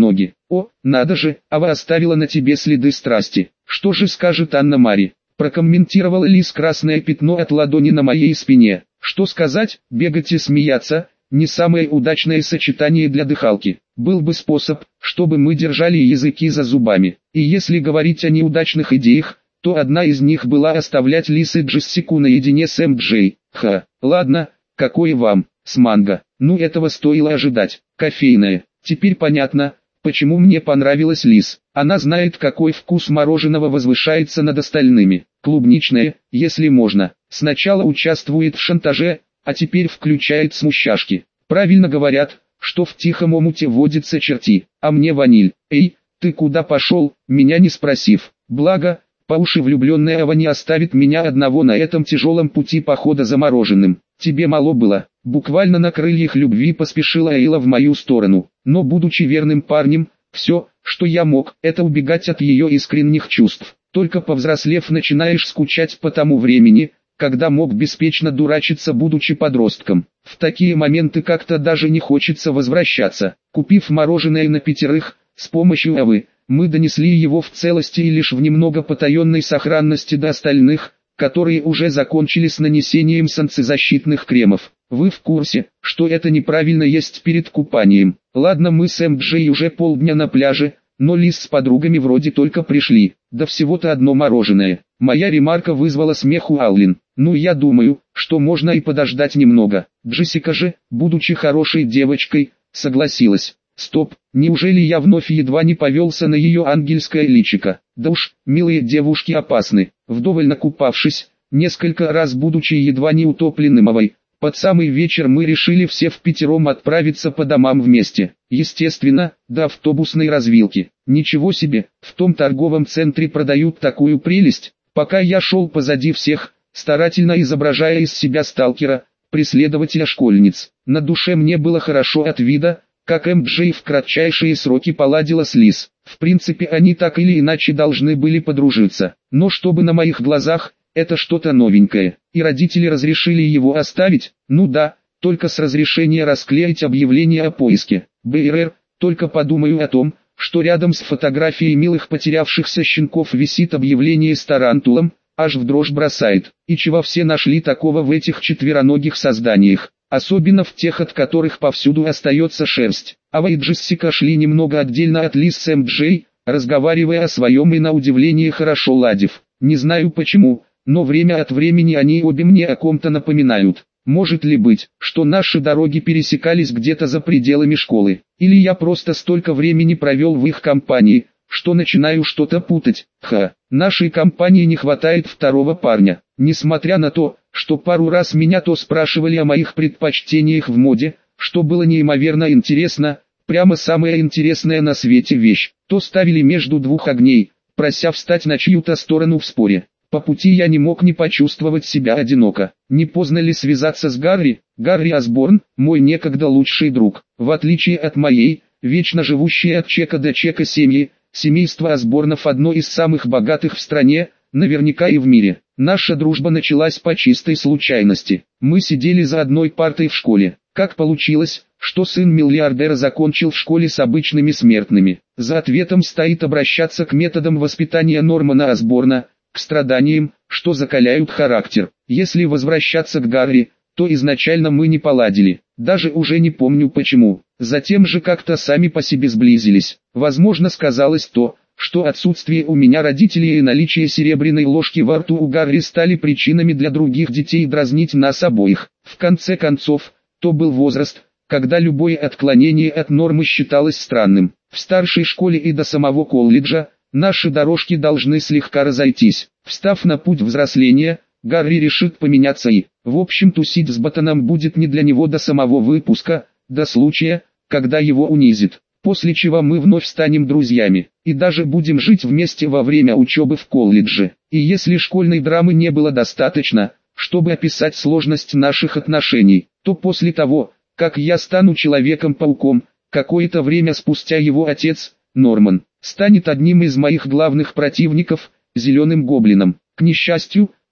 О, надо же, Ава оставила на тебе следы страсти. Что же скажет Анна-Мари? Прокомментировала Лис красное пятно от ладони на моей спине. Что сказать, бегать и смеяться, не самое удачное сочетание для дыхалки. Был бы способ, чтобы мы держали языки за зубами. И если говорить о неудачных идеях, то одна из них была оставлять Лис и Джессику наедине с эм джей. Ха, ладно, какое вам, с манго. Ну этого стоило ожидать. Кофейное. Теперь понятно, почему мне понравилась Лис. Она знает, какой вкус мороженого возвышается над остальными. Клубничное, если можно. Сначала участвует в шантаже, а теперь включает смущашки. Правильно говорят, что в тихом омуте водятся черти, а мне ваниль. Эй, ты куда пошел, меня не спросив. Благо, по уши влюбленная Ава не оставит меня одного на этом тяжелом пути похода за мороженым. Тебе мало было. Буквально на крыльях любви поспешила Эйла в мою сторону. Но будучи верным парнем, все, что я мог, это убегать от ее искренних чувств. Только повзрослев начинаешь скучать по тому времени, когда мог беспечно дурачиться, будучи подростком. В такие моменты как-то даже не хочется возвращаться. Купив мороженое на пятерых, с помощью Авы, мы донесли его в целости и лишь в немного потаенной сохранности до остальных, которые уже закончили с нанесением солнцезащитных кремов. Вы в курсе, что это неправильно есть перед купанием? Ладно, мы с эм джей уже полдня на пляже, но Лис с подругами вроде только пришли, да всего-то одно мороженое. Моя ремарка вызвала смех у Аллен. Ну я думаю, что можно и подождать немного. Джессика же, будучи хорошей девочкой, согласилась. Стоп, неужели я вновь едва не повелся на ее ангельское личико? Да уж, милые девушки опасны. Вдоволь накупавшись, несколько раз будучи едва не утопленным Авой, под самый вечер мы решили все впятером отправиться по домам вместе. Естественно, до автобусной развилки. Ничего себе, в том торговом центре продают такую прелесть. Пока я шел позади всех, старательно изображая из себя сталкера, преследователя школьниц. На душе мне было хорошо от вида, как эм джей в кратчайшие сроки поладила с Лис. В принципе, они так или иначе должны были подружиться. Но чтобы на моих глазах, это что-то новенькое. И родители разрешили его оставить? Ну да, только с разрешения расклеить объявление о поиске. БРР, только подумаю о том, что рядом с фотографией милых потерявшихся щенков висит объявление с тарантулом, аж в дрожь бросает. И чего все нашли такого в этих четвероногих созданиях? Особенно в тех, от которых повсюду остается шерсть. Ава и Джессика шли немного отдельно от Лис с эм джей, разговаривая о своем и на удивление хорошо ладив. Не знаю почему, но время от времени они обе мне о ком-то напоминают. Может ли быть, что наши дороги пересекались где-то за пределами школы? Или я просто столько времени провел в их компании, что начинаю что-то путать? Ха, нашей компании не хватает второго парня. Несмотря на то, что пару раз меня то спрашивали о моих предпочтениях в моде, что было неимоверно интересно, прямо самая интересная на свете вещь, то ставили между двух огней, прося встать на чью-то сторону в споре. По пути я не мог не почувствовать себя одиноко. Не поздно ли связаться с Гарри? Гарри Осборн, мой некогда лучший друг. В отличие от моей, вечно живущей от чека до чека семьи, семейство Осборнов одно из самых богатых в стране, наверняка и в мире. Наша дружба началась по чистой случайности. Мы сидели за одной партой в школе. Как получилось, что сын миллиардера закончил в школе с обычными смертными? За ответом стоит обращаться к методам воспитания Нормана Осборна, к страданиям, что закаляют характер. Если возвращаться к Гарри, то изначально мы не поладили. Даже уже не помню почему. Затем же как-то сами по себе сблизились. Возможно, сказалось то, что отсутствие у меня родителей и наличие серебряной ложки во рту у Гарри стали причинами для других детей дразнить нас обоих. В конце концов, то был возраст, когда любое отклонение от нормы считалось странным. В старшей школе и до самого колледжа, наши дорожки должны слегка разойтись. Встав на путь взросления, Гарри решит поменяться и, в общем, тусить с ботаном будет не для него до самого выпуска, до случая, когда его унизит. После чего мы вновь станем друзьями, и даже будем жить вместе во время учебы в колледже. И если школьной драмы не было достаточно, чтобы описать сложность наших отношений, то после того, как я стану Человеком-пауком, какое-то время спустя его отец, Норман, станет одним из моих главных противников, Зеленым Гоблином. К несчастью,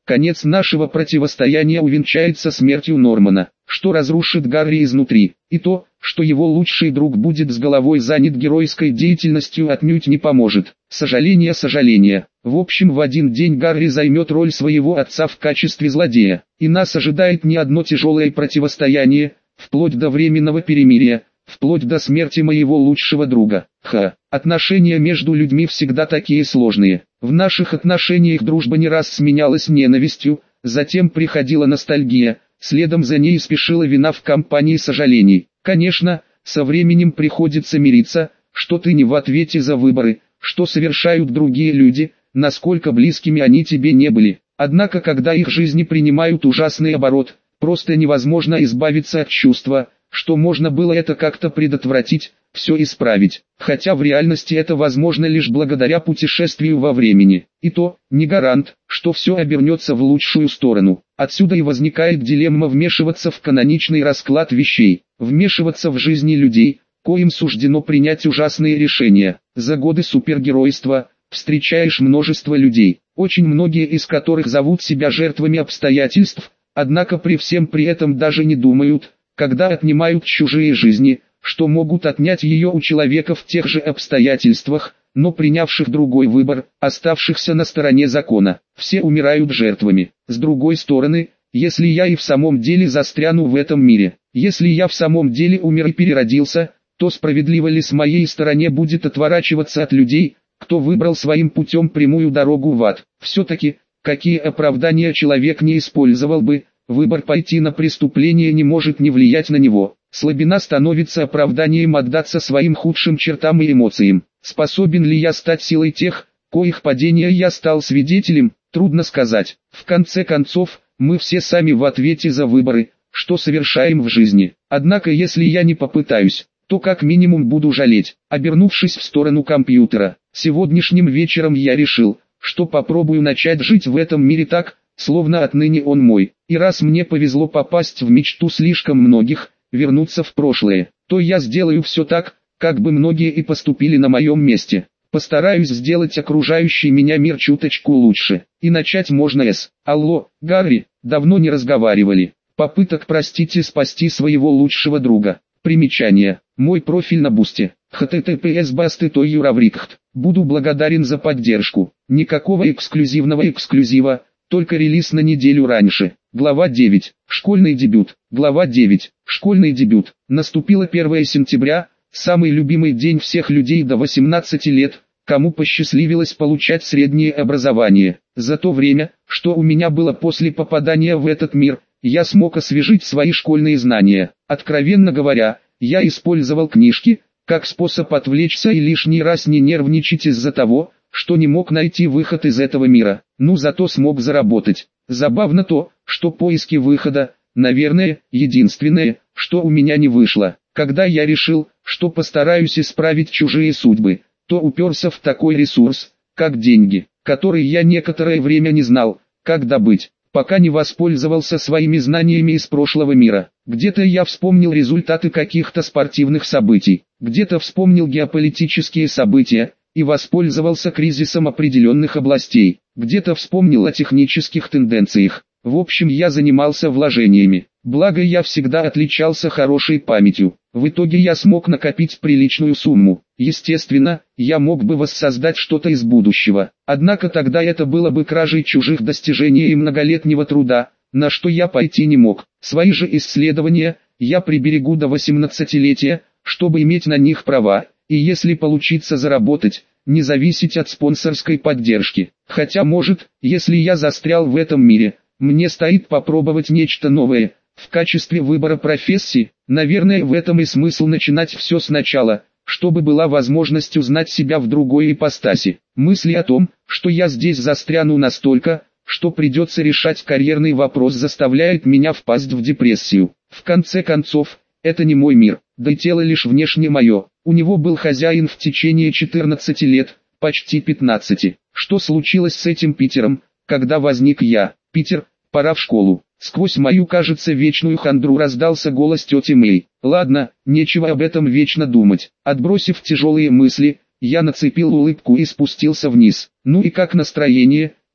Конец нашего противостояния увенчается смертью Нормана, что разрушит Гарри изнутри, и то, что его лучший друг будет с головой занят геройской деятельностью, отнюдь не поможет. Сожаление, сожаление. В общем, в один день Гарри займет роль своего отца в качестве злодея, и нас ожидает не одно тяжелое противостояние, вплоть до временного перемирия, вплоть до смерти моего лучшего друга. Ха, отношения между людьми всегда такие сложные. В наших отношениях дружба не раз сменялась ненавистью, затем приходила ностальгия, следом за ней спешила вина в компании сожалений. Конечно, со временем приходится мириться, что ты не в ответе за выборы, что совершают другие люди, насколько близкими они тебе не были. Однако, когда их жизни принимают ужасный оборот, просто невозможно избавиться от чувства, что можно было это как-то предотвратить, все исправить. Хотя в реальности это возможно лишь благодаря путешествию во времени. И то, не гарант, что все обернется в лучшую сторону. Отсюда и возникает дилемма вмешиваться в каноничный расклад вещей, вмешиваться в жизни людей, коим суждено принять ужасные решения. За годы супергеройства встречаешь множество людей, очень многие из которых зовут себя жертвами обстоятельств, однако при всем при этом даже не думают, когда отнимают чужие жизни, что могут отнять ее у человека в тех же обстоятельствах, но принявших другой выбор, оставшихся на стороне закона. Все умирают жертвами. С другой стороны, если я и в самом деле застряну в этом мире, если я в самом деле умер и переродился, то справедливо ли с моей стороны будет отворачиваться от людей, кто выбрал своим путем прямую дорогу в ад? Все-таки, какие оправдания человек не использовал бы, выбор пойти на преступление не может не влиять на него. Слабина становится оправданием отдаться своим худшим чертам и эмоциям. Способен ли я стать силой тех, коих падения я стал свидетелем, трудно сказать. В конце концов, мы все сами в ответе за выборы, что совершаем в жизни. Однако если я не попытаюсь, то как минимум буду жалеть. Обернувшись в сторону компьютера, сегодняшним вечером я решил, что попробую начать жить в этом мире так, словно отныне он мой. И раз мне повезло попасть в мечту слишком многих, вернуться в прошлое, то я сделаю все так, как бы многие и поступили на моем месте. Постараюсь сделать окружающий меня мир чуточку лучше. И начать можно с «Алло, Гарри, давно не разговаривали». Попыток простить и спасти своего лучшего друга. Примечание. Мой профиль на Бусте. эйч ти ти пи эс басты точка юраврикхт. Буду благодарен за поддержку. Никакого эксклюзивного эксклюзива, только релиз на неделю раньше. Глава девять. Школьный дебют. Глава девять. Школьный дебют. Наступило первое сентября, самый любимый день всех людей до восемнадцати лет, кому посчастливилось получать среднее образование. За то время, что у меня было после попадания в этот мир, я смог освежить свои школьные знания. Откровенно говоря, я использовал книжки, как способ отвлечься и лишний раз не нервничать из-за того, что не мог найти выход из этого мира, ну зато смог заработать. Забавно то, что поиски выхода, наверное, единственное, что у меня не вышло. Когда я решил, что постараюсь исправить чужие судьбы, то уперся в такой ресурс, как деньги, который я некоторое время не знал, как добыть, пока не воспользовался своими знаниями из прошлого мира. Где-то я вспомнил результаты каких-то спортивных событий, где-то вспомнил геополитические события, и воспользовался кризисом определенных областей, где-то вспомнил о технических тенденциях. В общем, я занимался вложениями, благо я всегда отличался хорошей памятью. В итоге я смог накопить приличную сумму. Естественно, я мог бы воссоздать что-то из будущего, однако тогда это было бы кражей чужих достижений и многолетнего труда, на что я пойти не мог. Свои же исследования я приберегу до восемнадцатилетия, чтобы иметь на них права, и если получится заработать, не зависеть от спонсорской поддержки. Хотя может, если я застрял в этом мире, мне стоит попробовать нечто новое, в качестве выбора профессии. Наверное, в этом и смысл начинать все сначала, чтобы была возможность узнать себя в другой ипостаси. Мысли о том, что я здесь застряну настолько, что придется решать карьерный вопрос, заставляет меня впасть в депрессию. В конце концов, это не мой мир, да и тело лишь внешне мое. У него был хозяин в течение четырнадцати лет, почти пятнадцати. Что случилось с этим Питером, когда возник я? Питер, пора в школу. Сквозь мою, кажется, вечную хандру раздался голос тети Мэй. Ладно, нечего об этом вечно думать. Отбросив тяжелые мысли, я нацепил улыбку и спустился вниз. Ну и как настроение?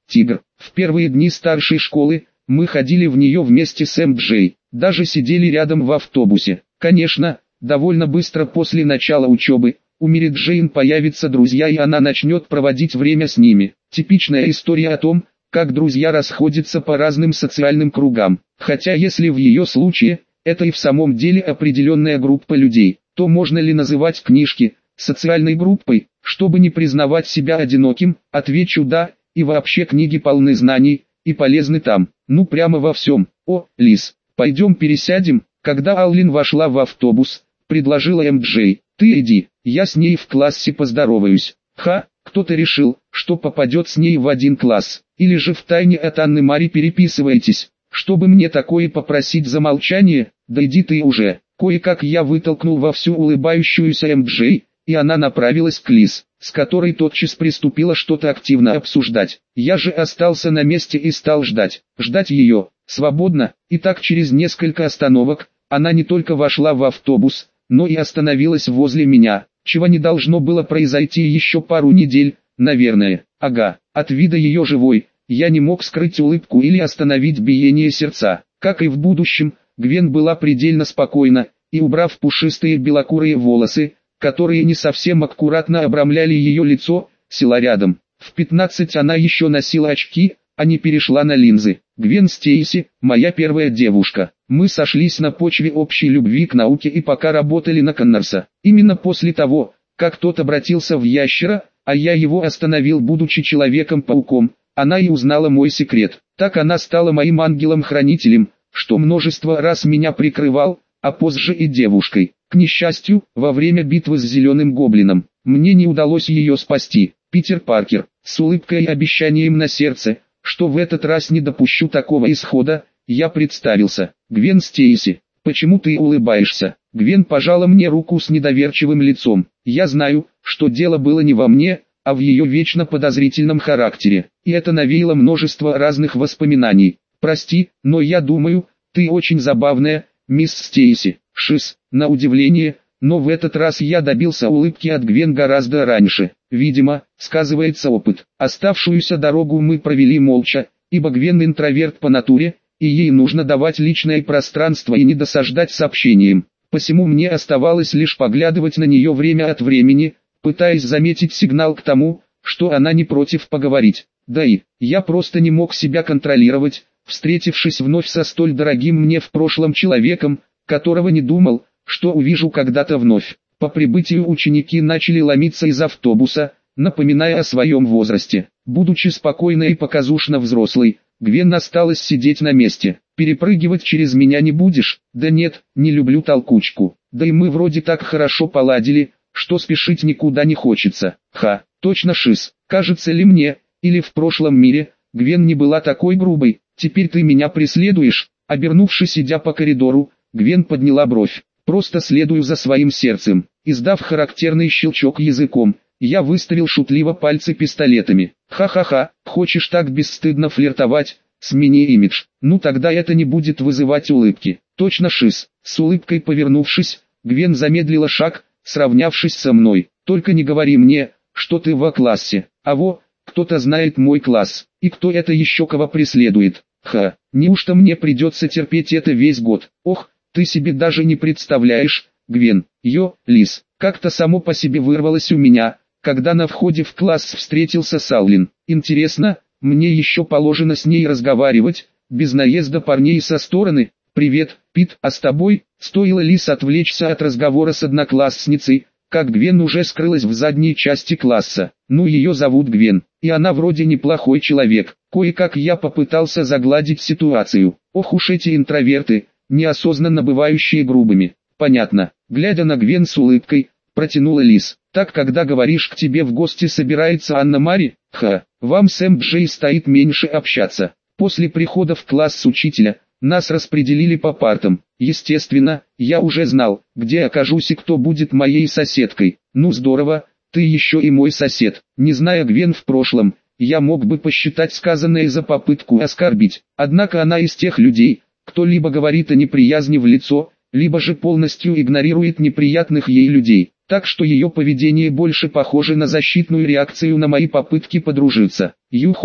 Тигр. В первые дни старшей школы мы ходили в нее вместе с эм джей, даже сидели рядом в автобусе. Конечно, довольно быстро после начала учебы у Мэри Джейн появятся друзья и она начнет проводить время с ними. Типичная история о том, как друзья расходятся по разным социальным кругам. Хотя если в ее случае это и в самом деле определенная группа людей, то можно ли называть книжки социальной группой, чтобы не признавать себя одиноким? Отвечу да, и вообще книги полны знаний, и полезны там, ну прямо во всем. О, Лиз, пойдем пересядем. Когда Аллен вошла в автобус, предложила эм джей, ты иди, я с ней в классе поздороваюсь. Ха, кто-то решил, что попадет с ней в один класс, или же втайне от Анны Мари переписываетесь, чтобы мне такое попросить за молчание? Да иди ты уже. Кое-как я вытолкнул во всю улыбающуюся эм джей, и она направилась к Лиз, с которой тотчас приступила что-то активно обсуждать. Я же остался на месте и стал ждать, ждать ее, свободно, и так через несколько остановок, она не только вошла в автобус, но и остановилась возле меня, чего не должно было произойти еще пару недель, наверное. Ага, от вида ее живой, я не мог скрыть улыбку или остановить биение сердца. Как и в будущем, Гвен была предельно спокойна, и убрав пушистые белокурые волосы, которые не совсем аккуратно обрамляли ее лицо, села рядом. В пятнадцать она еще носила очки, а не перешла на линзы. Гвен Стейси, моя первая девушка. Мы сошлись на почве общей любви к науке и пока работали на Коннорса. Именно после того, как тот обратился в ящера, а я его остановил, будучи Человеком-пауком, она и узнала мой секрет. Так она стала моим ангелом-хранителем, что множество раз меня прикрывал, а позже и девушкой. К несчастью, во время битвы с Зеленым Гоблином, мне не удалось ее спасти. Питер Паркер, с улыбкой и обещанием на сердце, что в этот раз не допущу такого исхода, я представился. Гвен Стейси, почему ты улыбаешься? Гвен пожала мне руку с недоверчивым лицом. Я знаю, что дело было не во мне, а в ее вечно подозрительном характере, и это навеяло множество разных воспоминаний. Прости, но я думаю, ты очень забавная, мисс Стейси. Шиз, на удивление, но в этот раз я добился улыбки от Гвен гораздо раньше. Видимо, сказывается опыт. Оставшуюся дорогу мы провели молча, ибо Гвен интроверт по натуре, и ей нужно давать личное пространство и не досаждать сообщением. Посему мне оставалось лишь поглядывать на нее время от времени, пытаясь заметить сигнал к тому, что она не против поговорить. Да и, я просто не мог себя контролировать, встретившись вновь со столь дорогим мне в прошлом человеком, которого не думал, что увижу когда-то вновь. По прибытию ученики начали ломиться из автобуса, напоминая о своем возрасте. Будучи спокойной и показушно взрослой, Гвен осталась сидеть на месте. Перепрыгивать через меня не будешь? Да нет, не люблю толкучку. Да и мы вроде так хорошо поладили, что спешить никуда не хочется. Ха, точно Шиз. Кажется ли мне, или в прошлом мире, Гвен не была такой грубой? Теперь ты меня преследуешь? Обернувшись, идя по коридору, Гвен подняла бровь. Просто следую за своим сердцем. Издав характерный щелчок языком, я выставил шутливо пальцы пистолетами. Ха-ха-ха, хочешь так бесстыдно флиртовать? Смени имидж. Ну тогда это не будет вызывать улыбки. Точно Шиз. С улыбкой повернувшись, Гвен замедлила шаг, сравнявшись со мной. Только не говори мне, что ты в классе. А во, кто-то знает мой класс. И кто это еще кого преследует? Ха, неужто мне придется терпеть это весь год? Ох, ты себе даже не представляешь, Гвен. Йо, Лиз, как-то само по себе вырвалось у меня, когда на входе в класс встретился с Аллен. Интересно, мне еще положено с ней разговаривать, без наезда парней со стороны. Привет, Пит, а с тобой? Стоило Лиз отвлечься от разговора с одноклассницей, как Гвен уже скрылась в задней части класса. Ну ее зовут Гвен, и она вроде неплохой человек. Кое-как я попытался загладить ситуацию. Ох уж эти интроверты, неосознанно бывающие грубыми. Понятно. Глядя на Гвен с улыбкой, протянула Лиз. Так когда говоришь, к тебе в гости собирается Анна Мари? Ха, вам с эм джей стоит меньше общаться. После прихода в класс учителя, нас распределили по партам. Естественно, я уже знал, где окажусь и кто будет моей соседкой. Ну здорово, ты еще и мой сосед. Не зная Гвен в прошлом, я мог бы посчитать сказанное за попытку оскорбить. Однако она из тех людей, кто либо говорит о неприязни в лицо, либо же полностью игнорирует неприятных ей людей. Так что ее поведение больше похоже на защитную реакцию на мои попытки подружиться. Юху,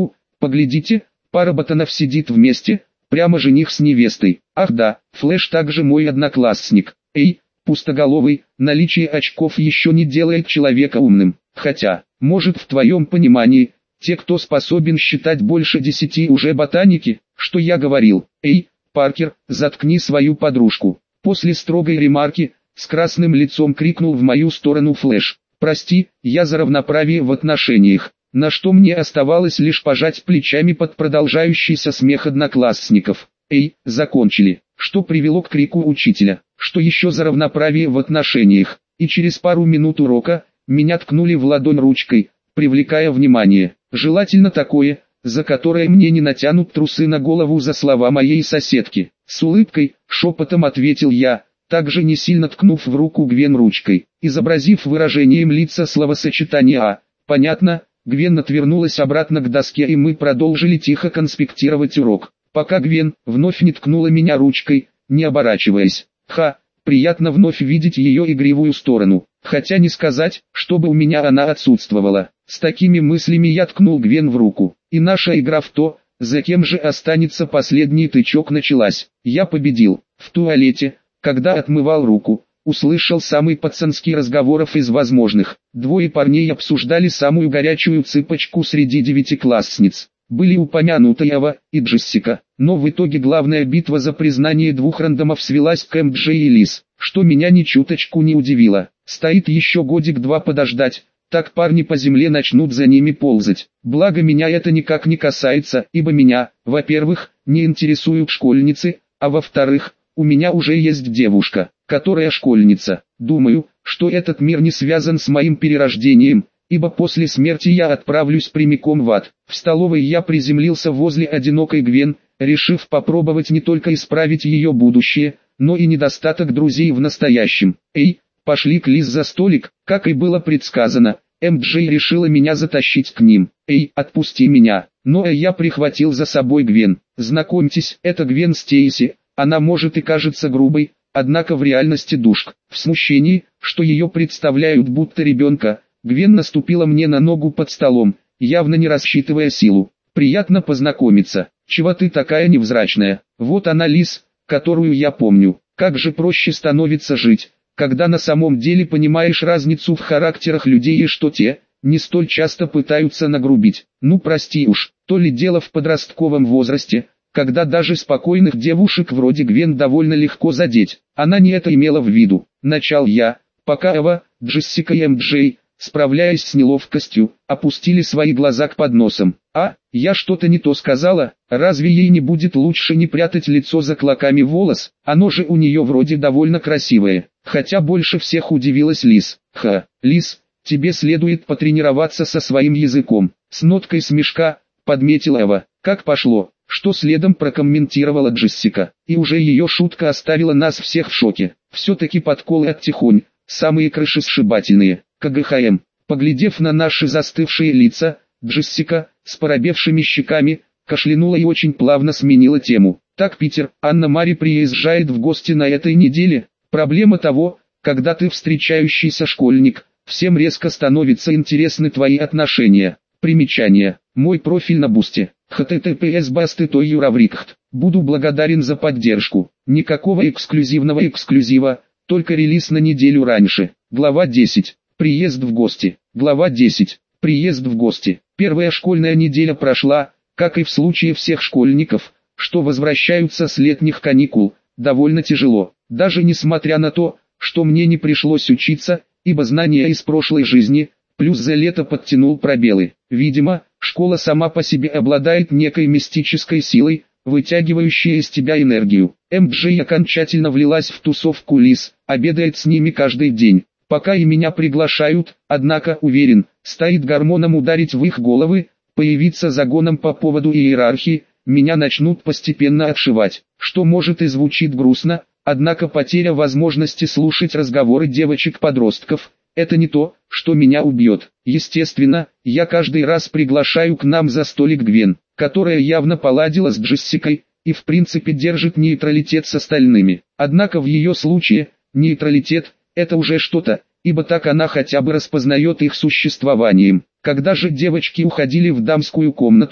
Поглядите, пара ботанов сидит вместе, прямо жених с невестой. Ах да, Флэш также мой одноклассник. Эй, пустоголовый, наличие очков еще не делает человека умным. Хотя, может в твоем понимании, те, кто способен считать больше десяти, уже ботаники, что я говорил. Эй, Паркер, заткни свою подружку. После строгой ремарки, с красным лицом крикнул в мою сторону Флэш. Прости, я за равноправие в отношениях. На что мне оставалось лишь пожать плечами под продолжающийся смех одноклассников. Эй, закончили. Что привело к крику учителя, что еще за равноправие в отношениях. И через пару минут урока, меня ткнули в ладонь ручкой, привлекая внимание. Желательно такое, за которое мне не натянут трусы на голову за слова моей соседки. С улыбкой, шепотом ответил я, также не сильно ткнув в руку Гвен ручкой, изобразив выражением лица словосочетание «а». Понятно, Гвен отвернулась обратно к доске, и мы продолжили тихо конспектировать урок, пока Гвен вновь не ткнула меня ручкой, не оборачиваясь. Ха, приятно вновь видеть ее игривую сторону, хотя не сказать, чтобы у меня она отсутствовала. С такими мыслями я ткнул Гвен в руку, и наша игра в то, за кем же останется последний тычок, началась. Я победил. В туалете, когда отмывал руку, услышал самый пацанский разговоров из возможных. Двое парней обсуждали самую горячую цыпочку среди девятиклассниц. Были упомянуты Ева и Джессика, но в итоге главная битва за признание двух рандомов свелась к эм джей и Лиз, что меня ни чуточку не удивило. Стоит еще годик-два подождать, так парни по земле начнут за ними ползать. Благо меня это никак не касается, ибо меня, во-первых, не интересуют школьницы, а во-вторых, у меня уже есть девушка, которая школьница. Думаю, что этот мир не связан с моим перерождением, ибо после смерти я отправлюсь прямиком в ад. В столовой я приземлился возле одинокой Гвен, решив попробовать не только исправить ее будущее, но и недостаток друзей в настоящем. Эй, пошли к Лиз за столик, как и было предсказано. эм джей решила меня затащить к ним. Эй, отпусти меня. Но я прихватил за собой Гвен. Знакомьтесь, это Гвен Стейси. Она может и кажется грубой, однако в реальности душка. В смущении, что ее представляют будто ребенка, Гвен наступила мне на ногу под столом, явно не рассчитывая силу. Приятно познакомиться. Чего ты такая невзрачная? Вот она Лиз, которую я помню. Как же проще становится жить, когда на самом деле понимаешь разницу в характерах людей и что те не столь часто пытаются нагрубить. Ну прости уж, то ли дело в подростковом возрасте, когда даже спокойных девушек вроде Гвен довольно легко задеть. Она не это имела в виду. Начал я, пока Эва, Джессика и эм джей, справляясь с неловкостью, опустили свои глаза к подносам. А, я что-то не то сказала, разве ей не будет лучше не прятать лицо за клоками волос, оно же у нее вроде довольно красивое. Хотя больше всех удивилась Лиз. Ха, Лиз, тебе следует потренироваться со своим языком. С ноткой смешка, подметила Эва. Как пошло, что следом прокомментировала Джессика. И уже ее шутка оставила нас всех в шоке. Все-таки подколы от Тихонь, самые крышесшибательные. ка гэ ха эм. Поглядев на наши застывшие лица, Джессика, с поробевшими щеками, кашлянула и очень плавно сменила тему. Так, Питер, Анна-Мари приезжает в гости на этой неделе. Проблема того, когда ты встречающийся школьник, всем резко становится интересны твои отношения. Примечание. Мой профиль на Бусти. эйч ти ти пи эс басты той юраврикхт. Буду благодарен за поддержку. Никакого эксклюзивного эксклюзива, только релиз на неделю раньше. Глава десять. Приезд в гости. Глава десять. Приезд в гости. Первая школьная неделя прошла, как и в случае всех школьников, что возвращаются с летних каникул, довольно тяжело. Даже несмотря на то, что мне не пришлось учиться, ибо знания из прошлой жизни, плюс за лето подтянул пробелы. Видимо, школа сама по себе обладает некой мистической силой, вытягивающей из тебя энергию. эм джей окончательно влилась в тусовку Лиз, обедает с ними каждый день. Пока и меня приглашают, однако, уверен, стоит гормоном ударить в их головы, появиться загоном по поводу иерархии, меня начнут постепенно отшивать, что может и звучит грустно, однако потеря возможности слушать разговоры девочек-подростков, это не то, что меня убьет. Естественно, я каждый раз приглашаю к нам за столик Гвен, которая явно поладила с Джессикой, и в принципе держит нейтралитет с остальными. Однако в ее случае, нейтралитет – это уже что-то, ибо так она хотя бы распознает их существованием. Когда же девочки уходили в дамскую комнату,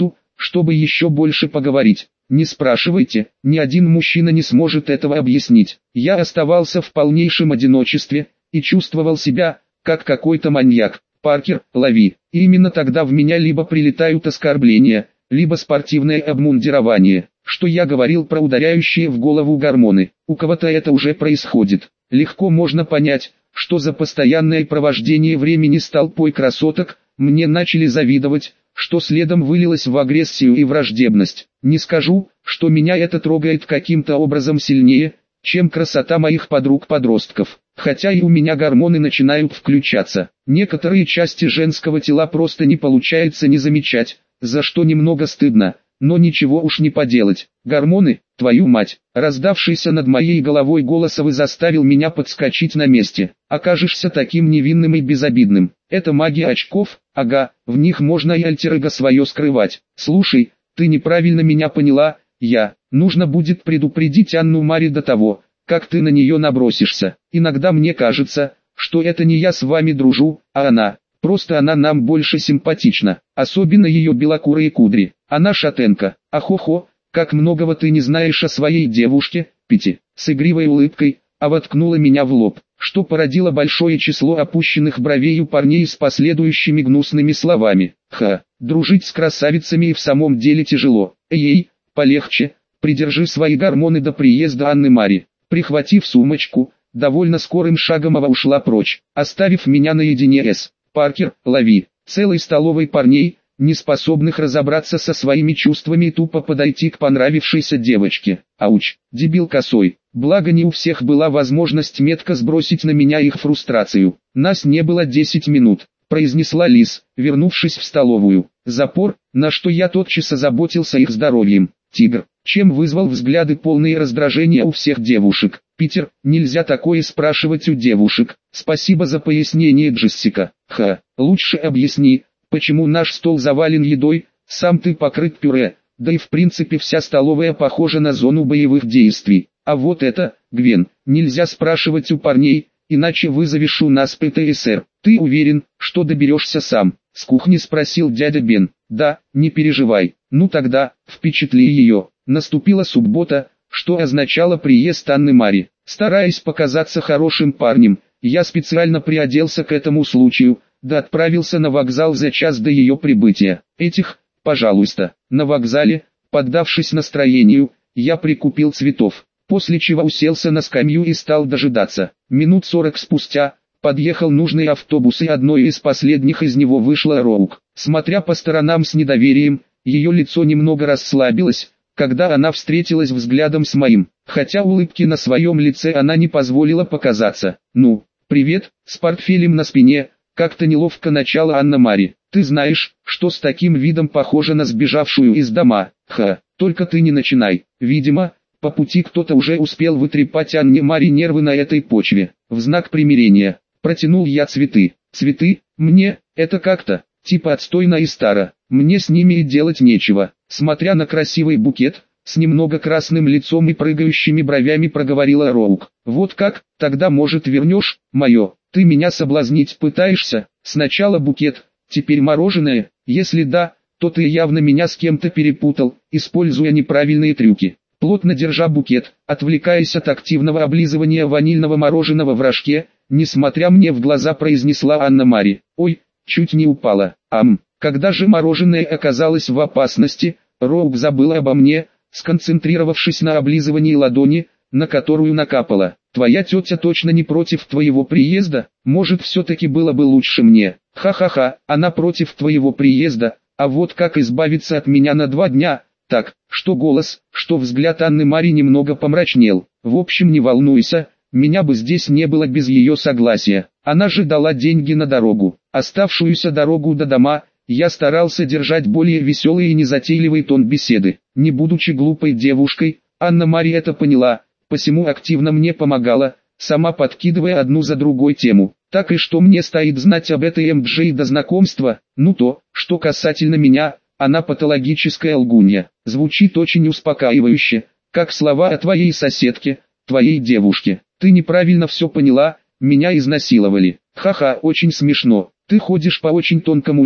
чтобы еще больше поговорить. Не спрашивайте, ни один мужчина не сможет этого объяснить. Я оставался в полнейшем одиночестве и чувствовал себя, как какой-то маньяк. Паркер, лови. И именно тогда в меня либо прилетают оскорбления, либо спортивное обмундирование. Что я говорил про ударяющие в голову гормоны? У кого-то это уже происходит. Легко можно понять, что за постоянное провождение времени с толпой красоток мне начали завидовать, что следом вылилось в агрессию и враждебность. Не скажу, что меня это трогает каким-то образом сильнее, чем красота моих подруг-подростков. Хотя и у меня гормоны начинают включаться. Некоторые части женского тела просто не получается не замечать, за что немного стыдно, но ничего уж не поделать. Гормоны, твою мать, раздавшийся над моей головой голосовый заставил меня подскочить на месте. Окажешься таким невинным и безобидным. Это магия очков, ага, в них можно и альтер-эго свое скрывать. Слушай, ты неправильно меня поняла, я, нужно будет предупредить Анну-Мари до того, как ты на нее набросишься. Иногда мне кажется, что это не я с вами дружу, а она. Просто она нам больше симпатична, особенно ее белокурые кудри. Она шатенка, ахо-хо, как многого ты не знаешь о своей девушке, Пити. С игривой улыбкой, а воткнула меня в лоб, что породило большое число опущенных бровей у парней с последующими гнусными словами. Ха, дружить с красавицами и в самом деле тяжело. Эй, полегче, придержи свои гормоны до приезда Анны-Мари. Прихватив сумочку, довольно скорым шагом она ушла прочь, оставив меня наедине с Паркер, лови, целой столовой парней, не способных разобраться со своими чувствами и тупо подойти к понравившейся девочке. Ауч, дебил косой. Благо не у всех была возможность метко сбросить на меня их фрустрацию. Нас не было десять минут, произнесла Лиз, вернувшись в столовую. Запор, на что я тотчас озаботился их здоровьем. Тигр, чем вызвал взгляды полные раздражения у всех девушек. Питер, нельзя такое спрашивать у девушек. Спасибо за пояснение, Джессика. Ха, лучше объясни, почему наш стол завален едой, сам ты покрыт пюре, да и в принципе вся столовая похожа на зону боевых действий. А вот это, Гвен, нельзя спрашивать у парней, иначе вызовешь у нас Пэ Тэ Эс Эр. Ты уверен, что доберешься сам? С кухни спросил дядя Бен. Да, не переживай. Ну тогда, впечатли ее. Наступила суббота, что означало приезд Анны-Мари. Стараясь показаться хорошим парнем, я специально приоделся к этому случаю, да отправился на вокзал за час до ее прибытия. Этих, пожалуйста, на вокзале, поддавшись настроению, я прикупил цветов, после чего уселся на скамью и стал дожидаться. Минут сорок спустя, подъехал нужный автобус и одной из последних из него вышла Роук. Смотря по сторонам с недоверием, ее лицо немного расслабилось, когда она встретилась взглядом с моим, хотя улыбки на своем лице она не позволила показаться. «Ну, привет», с портфелем на спине, как-то неловко начала Анна-Мари. «Ты знаешь, что с таким видом похожа на сбежавшую из дома. Ха, только ты не начинай». Видимо, по пути кто-то уже успел вытрепать Анне-Мари нервы на этой почве. В знак примирения протянул я цветы. «Цветы? Мне? Это как-то, типа отстойно и старо. Мне с ними и делать нечего». Смотря на красивый букет, с немного красным лицом и прыгающими бровями проговорила Роук. «Вот как, тогда может вернешь, мое, ты меня соблазнить пытаешься, сначала букет, теперь мороженое, если да, то ты явно меня с кем-то перепутал, используя неправильные трюки». Плотно держа букет, отвлекаясь от активного облизывания ванильного мороженого в рожке, несмотря мне в глаза произнесла Анна-Мари. «Ой, чуть не упала, ам». Когда же мороженое оказалось в опасности, Роук забыла обо мне, сконцентрировавшись на облизывании ладони, на которую накапала. «Твоя тетя точно не против твоего приезда? Может, все-таки было бы лучше мне? Ха-ха-ха, она против твоего приезда, а вот как избавиться от меня на два дня?» Так, что голос, что взгляд Анны-Мари немного помрачнел. «В общем, не волнуйся, меня бы здесь не было без ее согласия. Она же дала деньги на дорогу. Оставшуюся дорогу до дома я старался держать более веселый и незатейливый тон беседы. Не будучи глупой девушкой, Анна-Мари это поняла, посему активно мне помогала, сама подкидывая одну за другой тему. Так и что мне стоит знать об этой эм джей до знакомства? Ну то, что касательно меня, она патологическая лгунья. Звучит очень успокаивающе, как слова о твоей соседке, твоей девушке. Ты неправильно все поняла, меня изнасиловали. Ха-ха, очень смешно. Ты ходишь по очень тонкому льду,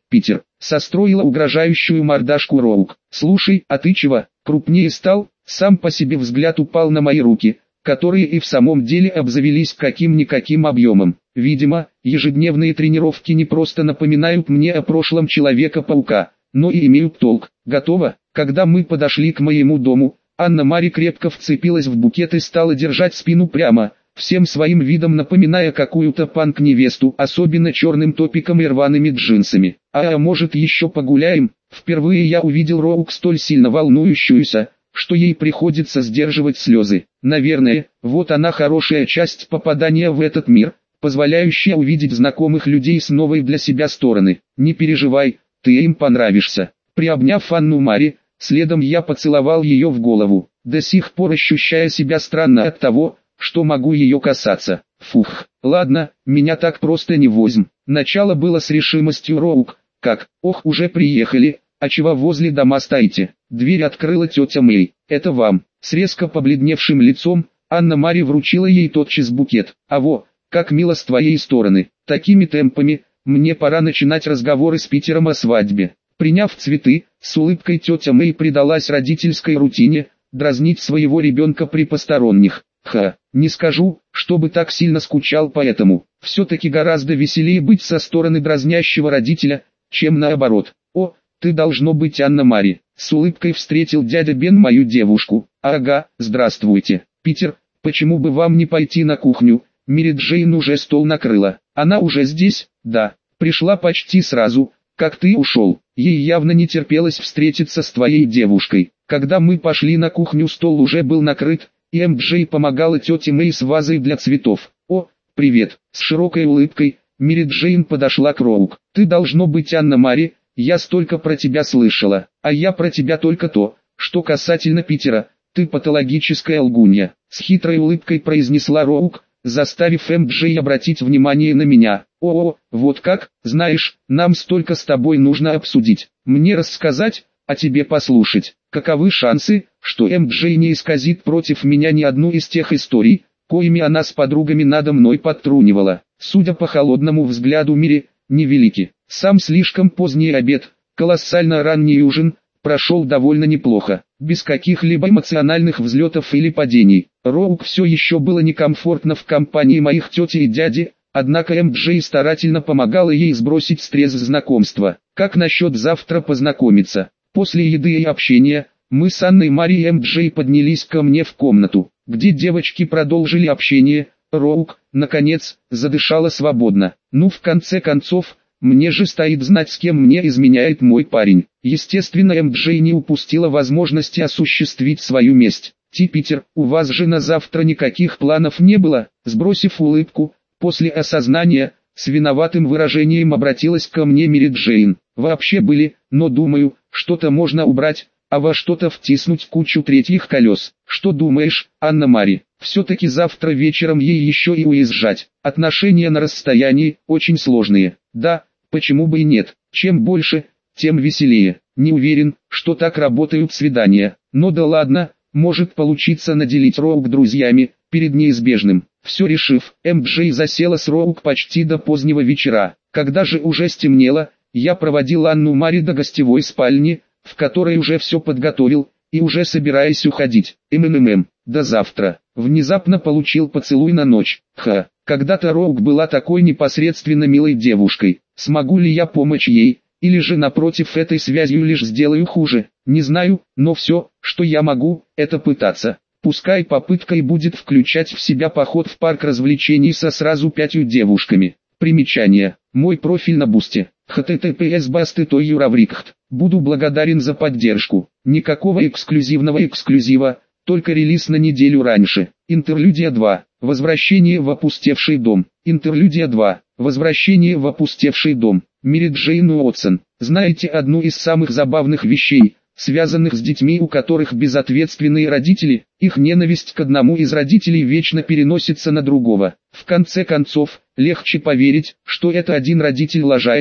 Питер, состроила угрожающую мордашку Роук. Слушай, а ты чего, крупнее стал? Сам по себе взгляд упал на мои руки, которые и в самом деле обзавелись каким-никаким объемом. Видимо, ежедневные тренировки не просто напоминают мне о прошлом Человека-паука, но и имеют толк. Готово? Когда мы подошли к моему дому, Анна-Мари крепко вцепилась в букет и стала держать спину прямо, всем своим видом напоминая какую-то панк-невесту, особенно черным топиком и рваными джинсами. А, а может еще погуляем? Впервые я увидел Роук столь сильно волнующуюся, что ей приходится сдерживать слезы. Наверное, вот она хорошая часть попадания в этот мир, позволяющая увидеть знакомых людей с новой для себя стороны. Не переживай, ты им понравишься. Приобняв Анну-Мари, следом я поцеловал ее в голову, до сих пор ощущая себя странно от того, что могу ее касаться. Фух, ладно, меня так просто не возьм. Начало было с решимостью Роук. Как, ох, уже приехали, а чего возле дома стоите? Дверь открыла тетя Мэй. Это вам. С резко побледневшим лицом, Анна-Мари вручила ей тотчас букет. А во, как мило с твоей стороны. Такими темпами, мне пора начинать разговоры с Питером о свадьбе. Приняв цветы, с улыбкой тетя Мэй предалась родительской рутине, дразнить своего ребенка при посторонних. Ха, не скажу, чтобы так сильно скучал по этому. Все-таки гораздо веселее быть со стороны дразнящего родителя, чем наоборот. О, ты должно быть Анна-Мари. С улыбкой встретил дядя Бен мою девушку. Ага, здравствуйте. Питер, почему бы вам не пойти на кухню? Мэри Джейн уже стол накрыла. Она уже здесь? Да. Пришла почти сразу, как ты ушел. Ей явно не терпелось встретиться с твоей девушкой. Когда мы пошли на кухню, стол уже был накрыт, и эм джей помогала тете Мэй с вазой для цветов. О, привет. С широкой улыбкой, Мэри Джейн подошла к Роук. Ты должно быть Анна-Мари, я столько про тебя слышала, а я про тебя только то, что касательно Питера, ты патологическая лгунья. С хитрой улыбкой произнесла Роук, заставив эм джей обратить внимание на меня. О-о, вот как, знаешь, нам столько с тобой нужно обсудить. Мне рассказать, а тебе послушать. Каковы шансы, что эм джей не исказит против меня ни одну из тех историй, коими она с подругами надо мной подтрунивала? Судя по холодному взгляду Мэри, невелики. Сам слишком поздний обед, колоссально ранний ужин, прошел довольно неплохо, без каких-либо эмоциональных взлетов или падений. Роук все еще было некомфортно в компании моих тети и дяди, однако эм джей старательно помогала ей сбросить стресс знакомства. Как насчет завтра познакомиться? После еды и общения, мы с Анной-Мари и эм джей поднялись ко мне в комнату, где девочки продолжили общение. Роук, наконец, задышала свободно. Ну, в конце концов, мне же стоит знать, с кем мне изменяет мой парень. Естественно, эм джей не упустила возможности осуществить свою месть. Ти, Питер, у вас же на завтра никаких планов не было? Сбросив улыбку, после осознания, с виноватым выражением обратилась ко мне Мэри Джейн. Вообще были, но думаю, что-то можно убрать, а во что-то втиснуть кучу третьих колес. Что думаешь, Анна-Мари? Все-таки завтра вечером ей еще и уезжать. Отношения на расстоянии очень сложные. Да, почему бы и нет. Чем больше, тем веселее. Не уверен, что так работают свидания. Но да ладно, может получиться наделить Роук друзьями, перед неизбежным. Все решив, эм джей засела с Роук почти до позднего вечера. Когда же уже стемнело, я проводил Анну-Мари до гостевой спальни, в которой уже все подготовил, и уже собираясь уходить. МММ, до завтра. Внезапно получил поцелуй на ночь. Ха, когда-то Роук была такой непосредственно милой девушкой. Смогу ли я помочь ей, или же напротив этой связью лишь сделаю хуже? Не знаю, но все, что я могу, это пытаться. Пускай попытка и будет включать в себя поход в парк развлечений со сразу пятью девушками. Примечание. Мой профиль на Бусти. эйч ти ти пи эс басты точка юраврикт. Буду благодарен за поддержку. Никакого эксклюзивного эксклюзива, только релиз на неделю раньше. Интерлюдия два. Возвращение в опустевший дом. Интерлюдия два. Возвращение в опустевший дом. Мэри Джейн Уотсон. Знаете одну из самых забавных вещей, связанных с детьми, у которых безответственные родители? Их ненависть к одному из родителей вечно переносится на другого. В конце концов, легче поверить, что это один родитель лажает,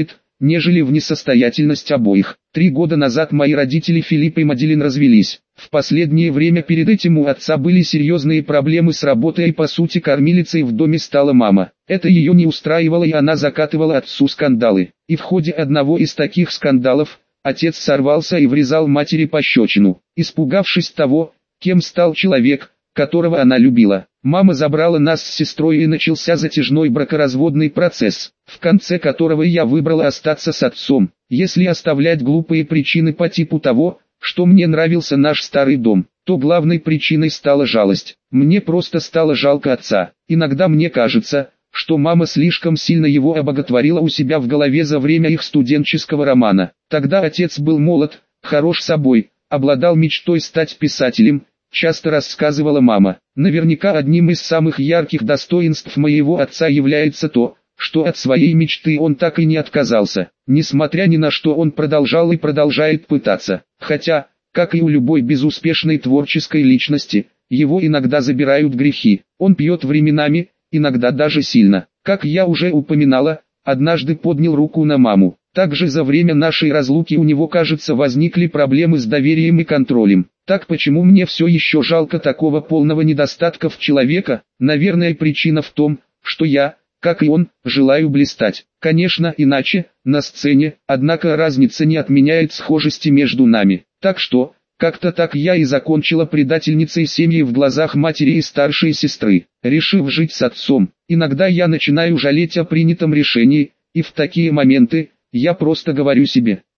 нежели в несостоятельность обоих. Три года назад мои родители Филипп и Маделин развелись. В последнее время перед этим у отца были серьезные проблемы с работой, и по сути кормилицей в доме стала мама. Это ее не устраивало, и она закатывала отцу скандалы. И в ходе одного из таких скандалов, отец сорвался и врезал матери пощечину. Испугавшись того, кем стал человек, которого она любила, мама забрала нас с сестрой, и начался затяжной бракоразводный процесс, в конце которого я выбрала остаться с отцом. Если оставлять глупые причины по типу того, что мне нравился наш старый дом, то главной причиной стала жалость. Мне просто стало жалко отца. Иногда мне кажется, что мама слишком сильно его обоготворила у себя в голове за время их студенческого романа. Тогда отец был молод, хорош собой, обладал мечтой стать писателем, часто рассказывала мама. Наверняка одним из самых ярких достоинств моего отца является то, что от своей мечты он так и не отказался. Несмотря ни на что, он продолжал и продолжает пытаться. Хотя, как и у любой безуспешной творческой личности, его иногда забирают грехи. Он пьет временами, иногда даже сильно. Как я уже упоминала, однажды поднял руку на маму. Также за время нашей разлуки у него, кажется, возникли проблемы с доверием и контролем. Так почему мне все еще жалко такого полного недостатков человека? Наверное, причина в том, что я, как и он, желаю блистать. Конечно, иначе, на сцене, однако разница не отменяет схожести между нами. Так что, как-то так я и закончила предательницей семьи в глазах матери и старшей сестры, решив жить с отцом. Иногда я начинаю жалеть о принятом решении, и в такие моменты, я просто говорю себе: